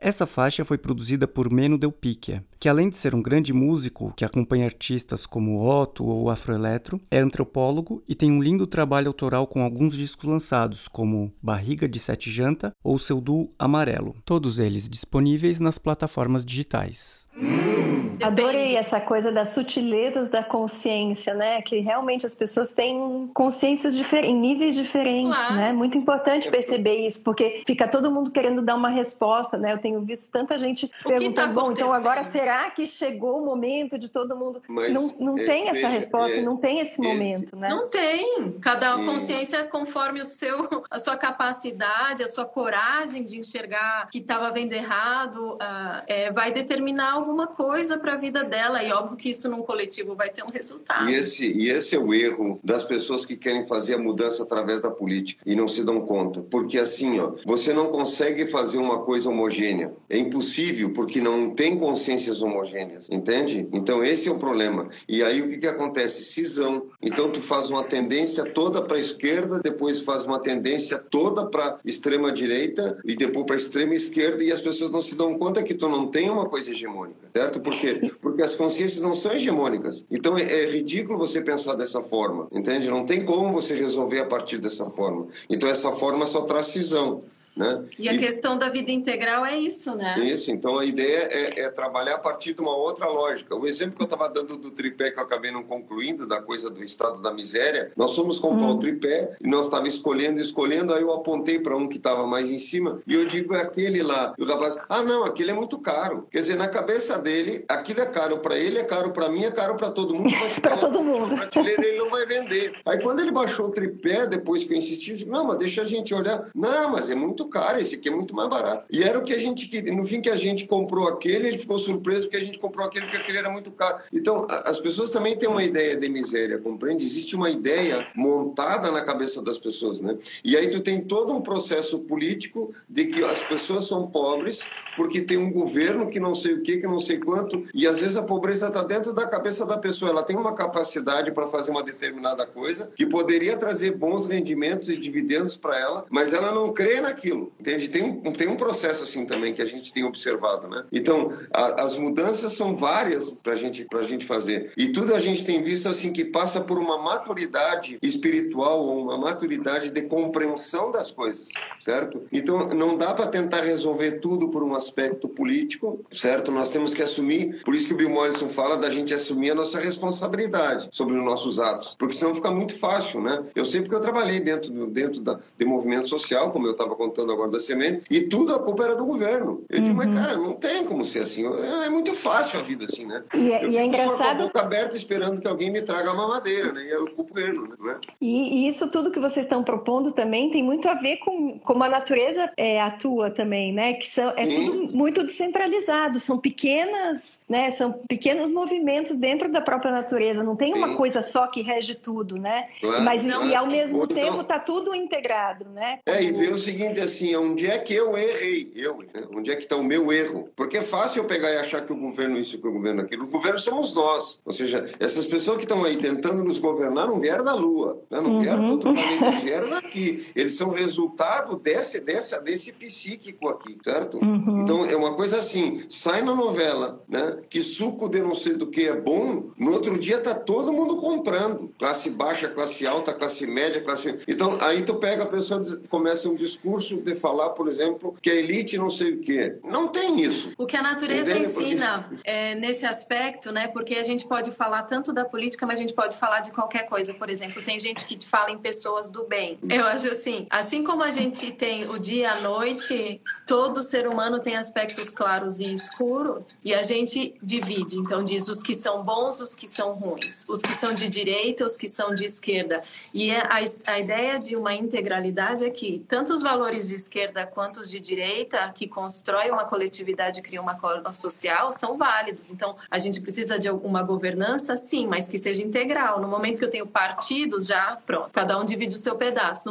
Essa faixa foi produzida por Menno Del Picchia, que além de ser um grande músico que acompanha artistas como Otto ou Afroeletro, é antropólogo e tem um lindo trabalho autoral com alguns discos lançados, como Barriga de Sete Janta ou seu duo Amarelo, todos eles disponíveis nas plataformas digitais. Hum, Adorei essa coisa das sutilezas da consciência, né? Que realmente as pessoas têm consciências diferentes, em níveis diferentes, claro. Né? Muito importante perceber isso, porque fica todo mundo querendo dar uma resposta, né? Eu tenho visto tanta gente se perguntando, tá bom, então agora será que chegou o momento de todo mundo... Mas não não é, tem essa é, resposta, é, não tem esse momento, esse, né? Não tem. Cada consciência conforme o seu, a sua capacidade, a sua coragem de enxergar que estava vendo errado, uh, é, vai determinar alguma coisa para a vida dela, e óbvio que isso num coletivo vai ter um resultado. E esse, e esse é o erro das pessoas que querem fazer a mudança através da política e não se dão conta, porque assim, ó, você não consegue fazer uma coisa homogênea, é impossível, porque não tem consciências homogêneas, entende? Então esse é o problema. E aí o que que acontece? Cisão. Então tu faz uma tendência toda para a esquerda, depois faz uma tendência toda para extrema direita e depois para extrema esquerda, e as pessoas não se dão conta que tu não tem uma coisa hegemônica, certo? Por quê? Porque as consciências não são hegemônicas. Então é, é ridículo você pensar dessa forma, entende? Não tem como você resolver a partir dessa forma. Então essa forma só traz cisão. Né? E a e, questão da vida integral é isso, né? Isso, então a ideia é, é trabalhar a partir de uma outra lógica. O exemplo que eu estava dando do tripé, que eu acabei não concluindo, da coisa do estado da miséria, nós fomos comprar hum. o tripé e nós estávamos escolhendo, escolhendo, aí eu apontei para um que estava mais em cima e eu digo, é aquele lá. E o rapaz, ah não, aquele é muito caro. Quer dizer, na cabeça dele, aquilo é caro para ele, é caro para mim, é caro para todo mundo. Para todo mundo. Prateleira, ele não vai vender. Aí quando ele baixou o tripé, depois que eu insisti, eu digo, não, mas deixa a gente olhar. Não, mas é muito caro, esse aqui é muito mais barato. E era o que a gente queria. No fim que a gente comprou aquele, ele ficou surpreso porque a gente comprou aquele, porque aquele era muito caro. Então, a, as pessoas também têm uma ideia de miséria, compreende? Existe uma ideia montada na cabeça das pessoas, né? E aí tu tem todo um processo político de que as pessoas são pobres porque tem um governo que não sei o que, que não sei quanto, e às vezes a pobreza está dentro da cabeça da pessoa. Ela tem uma capacidade para fazer uma determinada coisa que poderia trazer bons rendimentos e dividendos para ela, mas ela não crê naquilo, entende? Tem um, tem um processo assim também que a gente tem observado, né? Então, a, as mudanças são várias para gente, a gente fazer. E tudo a gente tem visto assim que passa por uma maturidade espiritual ou uma maturidade de compreensão das coisas, certo? Então, não dá para tentar resolver tudo por um aspecto político, certo? Nós temos que assumir, por isso que o Bill Mollison fala da gente assumir a nossa responsabilidade sobre os nossos atos, porque senão fica muito fácil, né? Eu sei porque eu trabalhei dentro, do, dentro da, de movimento social, como eu estava contando agora da Semente, e tudo a culpa era do governo. Eu uhum. digo, mas cara, não tem como ser assim. É muito fácil a vida assim, né? E, é, eu e é engraçado... com a boca aberta esperando que alguém me traga a mamadeira, né? E eu culpo o governo, né? E, e isso tudo que vocês estão propondo também tem muito a ver com como a natureza é, atua também, né? Que são, é Sim. tudo muito descentralizado. São pequenas, né? São pequenos movimentos dentro da própria natureza. Não tem uma Sim. coisa só que rege tudo, né? Claro, Mas claro. E ao mesmo Ou tempo então... está tudo integrado, né? É, e ver o seguinte, assim, onde é que eu errei? Eu, né? Onde é que está o meu erro? Porque é fácil eu pegar e achar que o governo isso, que o governo aquilo. O governo somos nós. Ou seja, essas pessoas que estão aí tentando nos governar não vieram da Lua, né? Não vieram uhum. do outro planeta, vieram daqui. Eles são resultado desse, desse, desse psíquico aqui, certo? Uhum. Então, é uma coisa assim, sai na novela, né? Que suco de não sei do que é bom, no outro dia tá todo mundo comprando. Classe baixa, classe alta, classe média, classe... Então, aí tu pega a pessoa e começa um discurso de falar, por exemplo, que a elite não sei o quê. Não tem isso. O que a natureza Entende? ensina Porque... é, nesse aspecto, né? Porque a gente pode falar tanto da política, mas a gente pode falar de qualquer coisa. Por exemplo, tem gente que fala em pessoas do bem. Eu acho assim, assim como a gente tem o dia e a noite, todo ser humano tem aspectos claros e escuros, e a gente divide. Então diz os que são bons, os que são ruins, os que são de direita, os que são de esquerda. E a, a ideia de uma integralidade é que tanto os valores de esquerda quanto os de direita, que constrói uma coletividade e cria uma cola social, são válidos. Então, a gente precisa de uma governança, sim, mas que seja integral. No momento que eu tenho partidos, já pronto, cada um divide o seu pedaço. No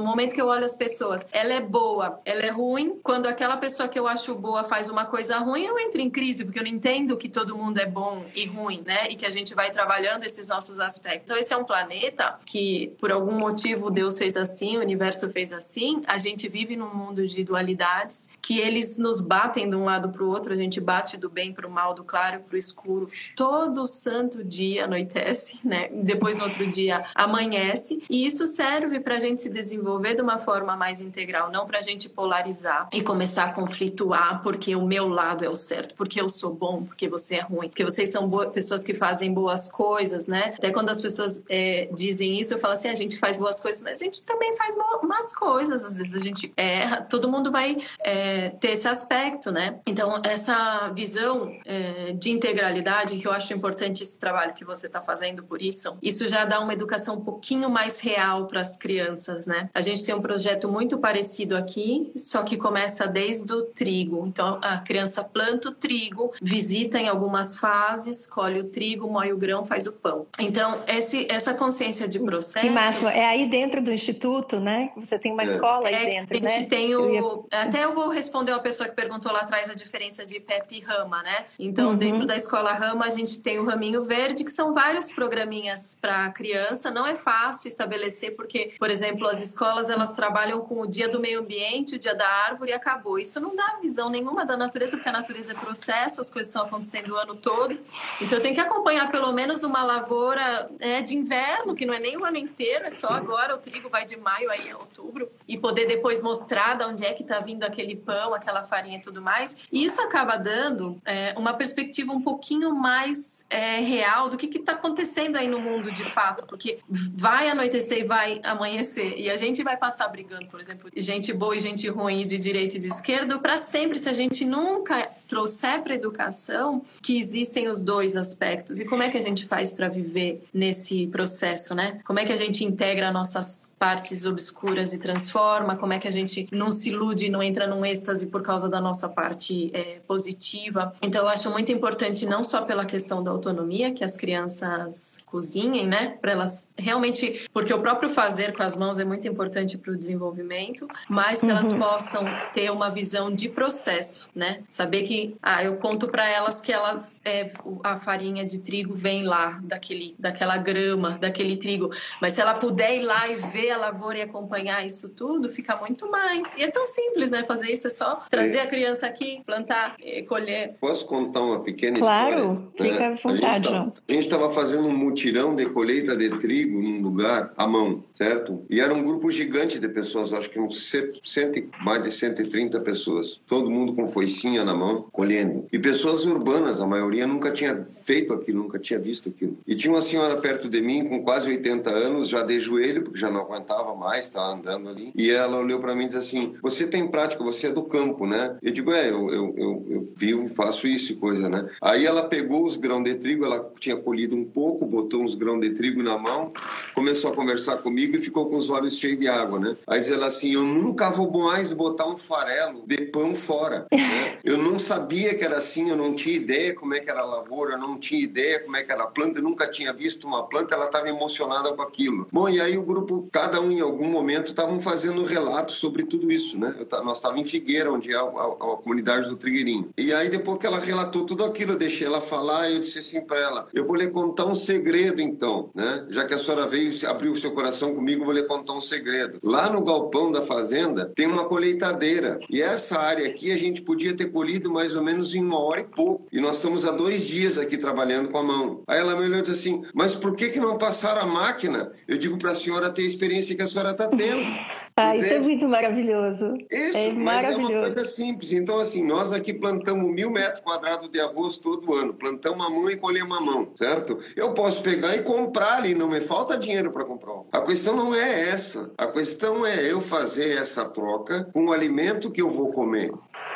No momento que eu olho as pessoas, ela é boa, ela é ruim. Quando aquela pessoa que eu acho boa faz uma coisa ruim, eu entro em crise, porque eu não entendo que todo mundo é bom e ruim, né? E que a gente vai trabalhando esses nossos aspectos. Então, esse é um planeta que, por algum motivo, Deus fez assim, o universo fez assim. A gente vive num mundo de dualidades, que eles nos batem de um lado para o outro. A gente bate do bem para o mal, do claro para o escuro. Todo santo dia anoitece, né? Depois, no outro dia, amanhece. E isso serve para a gente se desenvolver de uma forma mais integral, não para a gente polarizar e começar a conflituar porque o meu lado é o certo, porque eu sou bom, porque você é ruim, porque vocês são boas, pessoas que fazem boas coisas, né? Até quando as pessoas é, dizem isso, eu falo assim, a gente faz boas coisas, mas a gente também faz más coisas, às vezes a gente erra, todo mundo vai é, ter esse aspecto, né? Então, essa visão é, de integralidade, que eu acho importante esse trabalho que você está fazendo por isso, isso já dá uma educação um pouquinho mais real para as crianças, né? A gente tem um projeto muito parecido aqui, só que começa desde o trigo. Então, a criança planta o trigo, visita em algumas fases, colhe o trigo, moe o grão, faz o pão. Então, esse, essa consciência de processo... Que máximo. É aí dentro do instituto, né? Você tem uma escola aí é, dentro, a gente né? tem o... Eu ia... Até eu vou responder uma pessoa que perguntou lá atrás a diferença de P E P e Rama, né? Então, uhum. dentro da escola Rama, a gente tem o Raminho Verde, que são vários programinhas para criança. Não é fácil estabelecer, porque, por exemplo, as escolas, elas trabalham com o dia do meio ambiente, o dia da árvore e acabou. Isso não dá visão nenhuma da natureza, porque a natureza é processo, as coisas estão acontecendo o ano todo. Então, tem que acompanhar pelo menos uma lavoura é, de inverno, que não é nem o ano inteiro, é só agora. O trigo vai de maio aí a outubro. E poder depois mostrar de onde é que está vindo aquele pão, aquela farinha e tudo mais. E isso acaba dando é, uma perspectiva um pouquinho mais é, real do que está acontecendo aí no mundo de fato. Porque vai anoitecer e vai amanhecer. E a gente vai passar brigando, por exemplo, gente boa e gente ruim, de direita e de esquerda, para sempre, se a gente nunca trouxer para a educação que existem os dois aspectos. E como é que a gente faz para viver nesse processo, né? Como é que a gente integra nossas partes obscuras e transforma? Como é que a gente não se ilude e não entra num êxtase por causa da nossa parte é, positiva? Então, eu acho muito importante, não só pela questão da autonomia, que as crianças cozinhem, né? Para elas realmente... Porque o próprio fazer com as mãos é muito importante para o desenvolvimento, mas que elas uhum. possam ter uma visão de processo, né? Saber que, ah, eu conto para elas que elas, é, a farinha de trigo vem lá, daquele, daquela grama, daquele trigo, mas se ela puder ir lá e ver a lavoura e acompanhar isso tudo, fica muito mais. E é tão simples, né? Fazer isso é só trazer é. a criança aqui, plantar, colher. Posso contar uma pequena claro, história? Claro, fica à vontade, João. A gente estava fazendo um mutirão de colheita de trigo num lugar à mão, certo? E era um grupo gigante de pessoas, acho que uns cento, mais de cento e trinta pessoas. Todo mundo com foicinha na mão, colhendo. E pessoas urbanas, a maioria nunca tinha feito aquilo, nunca tinha visto aquilo. E tinha uma senhora perto de mim, com quase oitenta anos, já de joelho, porque já não aguentava mais, estava andando ali. E ela olhou para mim e disse assim, você tem prática, você é do campo, né? Eu digo, é, eu, eu, eu, eu vivo, faço isso e coisa, né? Aí ela pegou os grãos de trigo, ela tinha colhido um pouco, botou uns grãos de trigo na mão, começou a conversar comigo e ficou com os olhos cheios de água, né? Aí diz ela assim, eu nunca vou mais botar um farelo de pão fora, né? Eu não sabia que era assim, eu não tinha ideia como é que era a lavoura, eu não tinha ideia como é que era a planta, eu nunca tinha visto uma planta, ela estava emocionada com aquilo. Bom, e aí o grupo, cada um em algum momento, estavam fazendo relatos sobre tudo isso, né? Eu, nós estávamos em Figueira, onde é a, a, a comunidade do Trigueirinho. E aí depois que ela relatou tudo aquilo, eu deixei ela falar e eu disse assim para ela, eu vou lhe contar um segredo então, né? Já que a senhora veio, abriu o seu coração comigo, eu vou lhe contar um segredo. Lá no galpão da fazenda tem uma colheitadeira e essa área aqui a gente podia ter colhido mais ou menos em uma hora e pouco. E nós estamos há dois dias aqui trabalhando com a mão. Aí ela me olhou e disse assim, mas por que que não passaram a máquina? Eu digo para a senhora ter a experiência que a senhora está tendo. Ah, isso é muito maravilhoso. Isso, é mas maravilhoso. É uma coisa simples. Então, assim, nós aqui plantamos mil metros quadrados de arroz todo ano. Plantamos a mão e colhemos a mão, certo? Eu posso pegar e comprar ali, não me falta dinheiro para comprar. A questão não é essa. A questão é eu fazer essa troca com o alimento que eu vou comer.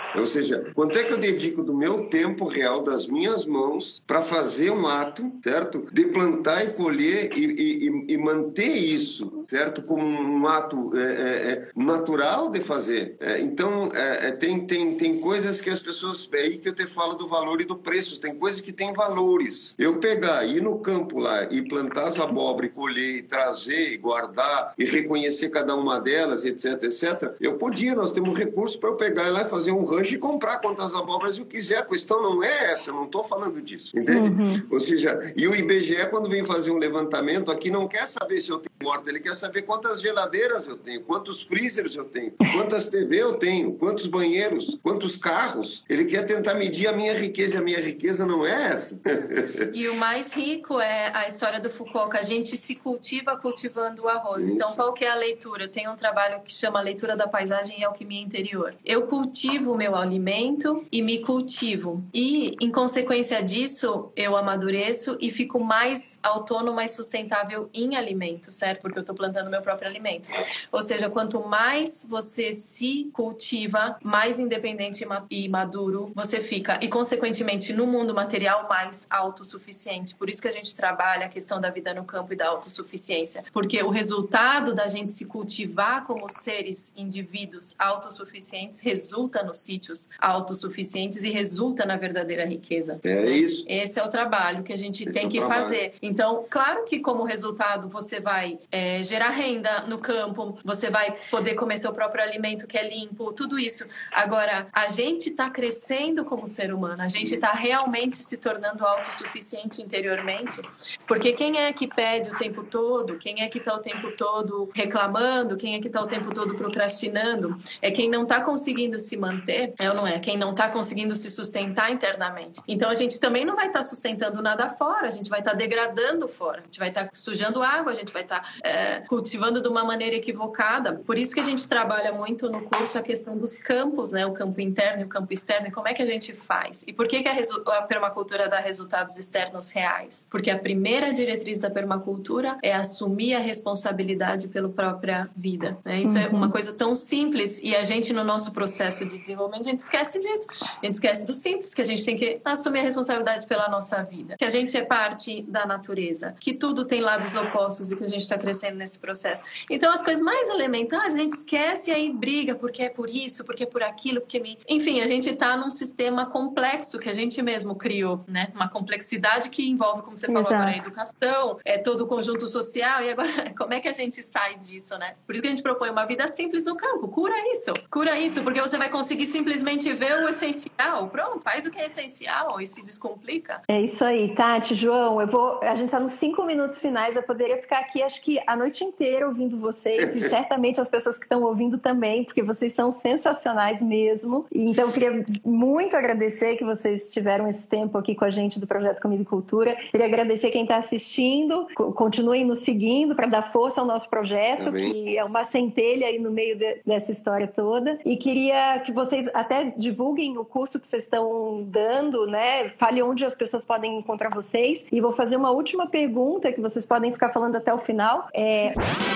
Ou seja, quanto é que eu dedico do meu tempo real, das minhas mãos, para fazer um ato, certo? De plantar e colher e, e, e manter isso, certo? Como um ato é, é, natural de fazer. É, então, é, tem, tem, tem coisas que as pessoas... É aí que eu te falo do valor e do preço. Tem coisas que têm valores. Eu pegar, ir no campo lá e plantar as abóboras, e colher, e trazer, e guardar, e reconhecer cada uma delas, etc, etcétera. Eu podia, nós temos recursos para eu pegar lá e fazer um rancho e comprar quantas abóboras eu quiser. A questão não é essa, não estou falando disso, entende? Uhum. Ou seja, e o I B G E, quando vem fazer um levantamento aqui, não quer saber se eu tenho horta, ele quer saber quantas geladeiras eu tenho, quantos freezers eu tenho, quantas T V eu tenho, quantos banheiros, quantos carros. Ele quer tentar medir a minha riqueza, e a minha riqueza não é essa. E o mais rico é a história do Foucault, que a gente se cultiva cultivando o arroz. Isso. Então, qual que é a leitura? Eu tenho um trabalho que chama Leitura da Paisagem e Alquimia Interior. Eu cultivo o meu alimento e me cultivo. E, em consequência disso, eu amadureço e fico mais autônoma e sustentável em alimento, certo? Porque eu estou plantando meu próprio alimento. Ou seja, quanto mais você se cultiva, mais independente e maduro você fica. E, consequentemente, no mundo material, mais autossuficiente. Por isso que a gente trabalha a questão da vida no campo e da autossuficiência. Porque o resultado da gente se cultivar como seres, indivíduos autossuficientes, resulta nos sítios autossuficientes e resulta na verdadeira riqueza. É isso. Esse é o trabalho que a gente Esse tem é que trabalho. fazer. Então, claro que como resultado você vai é, gerar renda no campo, você vai poder comer seu próprio alimento que é limpo, tudo isso. Agora, a gente está crescendo como ser humano, a gente está realmente se tornando autossuficiente interiormente, porque quem é que pede o tempo todo, quem é que está o tempo todo reclamando, quem é que está o tempo todo procrastinando, é quem não está conseguindo se manter, é ou não é? Quem não está conseguindo se sustentar internamente. Então, a gente também não vai estar tá sustentando nada fora, a gente vai estar tá degradando fora, a gente vai estar tá sujando água, a gente vai estar tá, é, cultivando de uma maneira equivocada. Por isso que a gente trabalha muito no curso a questão dos campos, né? O campo interno e o campo externo, e como é que a gente faz. E por que, que a, a permacultura dá resultados externos reais? Porque a primeira diretriz da permacultura é assumir a responsabilidade pela própria vida, né? Isso uhum. é uma coisa tão simples, e a gente, no nosso processo de desenvolvimento, a gente esquece disso. A gente esquece do simples, que a gente tem que assumir a responsabilidade pela nossa vida, que a gente é parte da natureza, que tudo tem lados opostos e que a gente está crescendo nesse processo. Então, as coisas mais elementares a gente esquece e aí briga porque é por isso, porque é por aquilo, porque me... Enfim, a gente está num sistema complexo que a gente mesmo criou, né? Uma complexidade que envolve, como você falou Exato. agora, a educação, é todo o conjunto social, e agora, como é que a gente sai disso, né? Por isso que a gente propõe uma vida simples no campo. Cura isso, cura isso, porque você vai conseguir simplesmente ver o essencial. Pronto, faz o que é essencial e se descomplica. É isso aí, Tati, João, eu vou... A gente tá nos cinco minutos finais, eu poderia ficar aqui, acho que a noite inteira ouvindo vocês, e certamente as pessoas que estão ouvindo também, porque vocês são sensacionais mesmo. E então, eu queria muito agradecer que vocês tiveram esse tempo aqui com a gente do Projeto Comida e Cultura. Queria agradecer quem está assistindo, continuem nos seguindo para dar força ao nosso projeto, Amém. que é uma centelha aí no meio de, dessa história toda. E queria que vocês até divulguem o curso que vocês estão dando, né? Fale onde as pessoas podem encontrar vocês. E vou fazer uma última pergunta que vocês podem ficar falando até o final. É...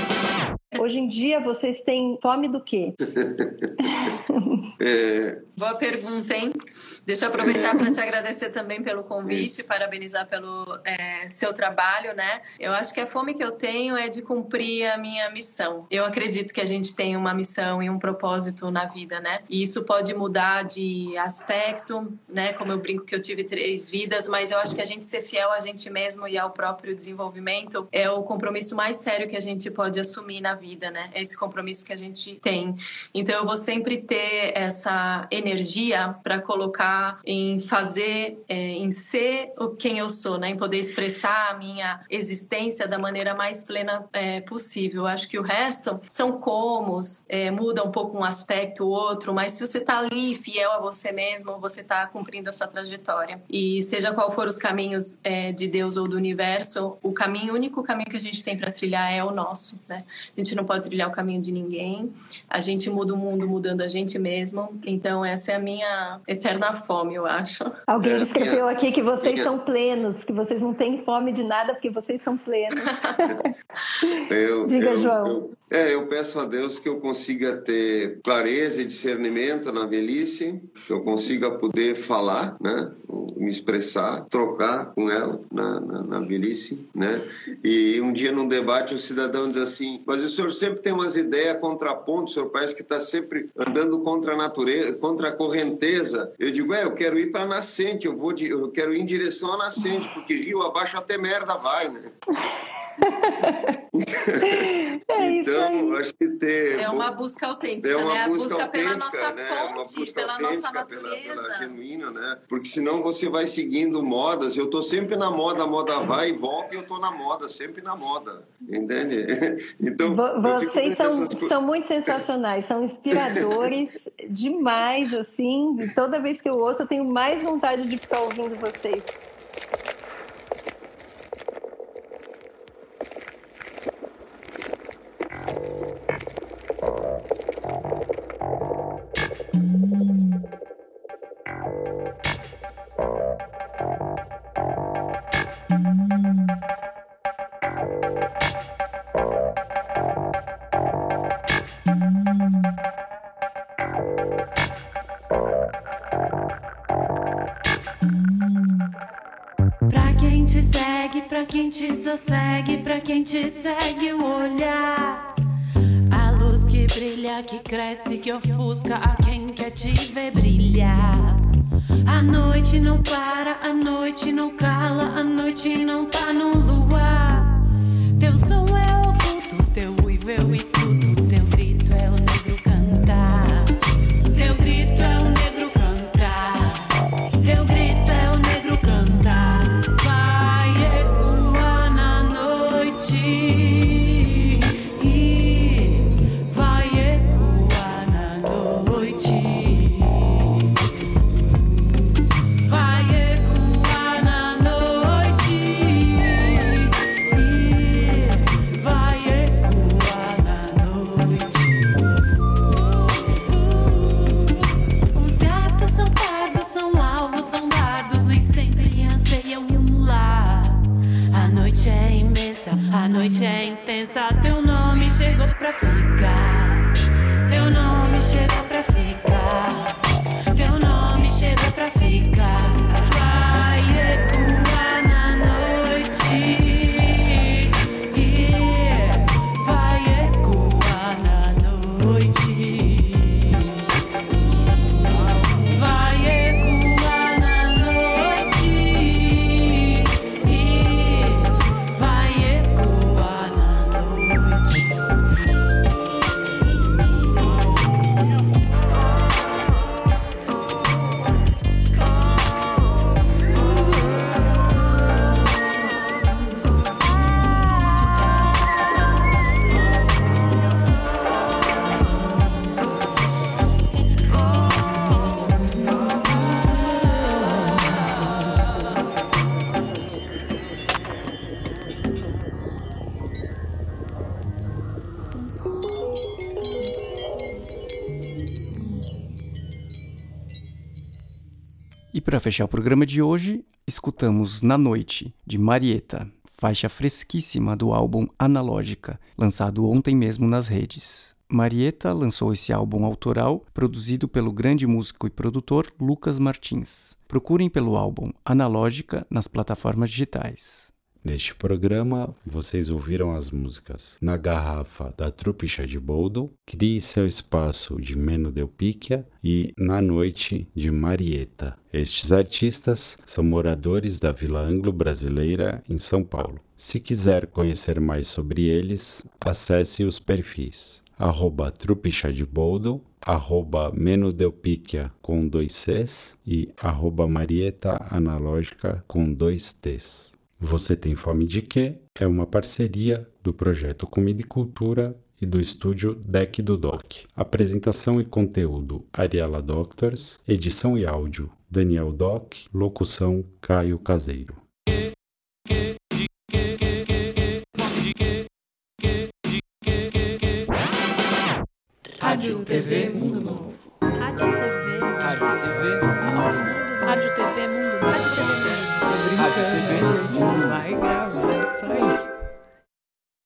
Hoje em dia, vocês têm fome do quê? É... Boa pergunta, hein? Deixa eu aproveitar para te agradecer também pelo convite, Isso. parabenizar pelo é, seu trabalho, né? Eu acho que a fome que eu tenho é de cumprir a minha missão. Eu acredito que a gente tem uma missão e um propósito na vida, né? E isso pode mudar de aspecto, né? Como eu brinco que eu tive três vidas, mas eu acho que a gente ser fiel a gente mesmo e ao próprio desenvolvimento é o compromisso mais sério que a gente pode assumir na vida, né? É esse compromisso que a gente tem. Então eu vou sempre ter essa energia para colocar em fazer, é, em ser quem eu sou, né? Em poder expressar a minha existência da maneira mais plena é, possível. Eu acho que o resto são comos, é, muda um pouco um aspecto, o outro, mas se você tá ali fiel a você mesmo, você tá cumprindo a sua trajetória. E seja qual for os caminhos é, de Deus ou do universo, o caminho, o único caminho que a gente tem para trilhar é o nosso, né? A gente não pode trilhar o caminho de ninguém, a gente muda o mundo mudando a gente mesmo. Então essa é a minha eterna fome, eu acho. Alguém é, escreveu é, aqui que vocês é, são plenos, que vocês não têm fome de nada porque vocês são plenos. Eu, Diga, eu, João. Eu, É, eu peço a Deus que eu consiga ter clareza e discernimento na velhice, que eu consiga poder falar, né? Me expressar, trocar com ela na, na, na velhice, né? E um dia num debate o cidadão diz assim, mas o senhor sempre tem umas ideias contraponto, o senhor parece que está sempre andando contra a natureza, contra a correnteza. Eu digo, é, eu quero ir para a nascente, eu, vou de, eu quero ir em direção à nascente, porque rio abaixo até merda vai, né? É então, acho que ter... É uma busca autêntica, é uma né? busca a busca autêntica, pela nossa né? fonte, uma busca pela nossa natureza. Pela, pela genuína, né? Porque senão você vai seguindo modas. Eu tô sempre na moda, a moda vai e volta e eu tô na moda, sempre na moda. Entende? Então, vocês são, são muito sensacionais, são inspiradores demais, assim. E toda vez que eu ouço, eu tenho mais vontade de ficar ouvindo vocês. Pra quem te segue, pra quem te sossegue, pra quem te segue o olhar, a luz que brilha, que cresce, que ofusca a quem quer te ver brilhar. A noite não para, a noite não cala, a noite não tá no luar. Teu som é oculto, teu uivo eu escuto, teu grito é o negro cantar. Teu grito é o negro cantar. Teu grito é o negro cantar. Vai ecoar na noite. Vai ecoar na noite. Vai ecoar na noite. Vai ecoar na noite. Os gatos são pardos, são alvos, são dardos, nem sempre anseiam um lar. A noite é imensa, a noite é intensa. Teu nome chegou pra ficar. Teu nome chegou pra ficar. Teu nome chegou pra ficar. Vai ecoar na noite. Vai ecoar na noite. Vai ecoar na noite. Vai ecoar na noite. E para fechar o programa de hoje, escutamos Na Noite, de Marieta, faixa fresquíssima do álbum Analógica, lançado ontem mesmo nas redes. Marieta lançou esse álbum autoral, produzido pelo grande músico e produtor Lucas Martins. Procurem pelo álbum Analógica nas plataformas digitais. Neste programa, vocês ouviram as músicas Na Garrafa, da Trupe Chá de Boldo, Crie Seu Espaço, de Meno Delpicchia e Na Noite, de Marieta. Estes artistas são moradores da Vila Anglo-Brasileira, em São Paulo. Se quiser conhecer mais sobre eles, acesse os perfis arroba Trupe Chá de Boldo, arroba Meno Delpicchia com dois Cs e arroba Marieta Analógica com dois T's. Você Tem Fome de Quê? É uma parceria do projeto Comida e Cultura e do estúdio Deck do Doc. Apresentação e conteúdo Ariela Doctors, edição e áudio Daniel Doc, locução Caio Caseiro. Rádio T V Mundo Novo. Rádio T V. Rádio T V. Rádio T V Mundo Novo. Rádio T V Mundo Novo. Rádio T V, gente, não vai gravar.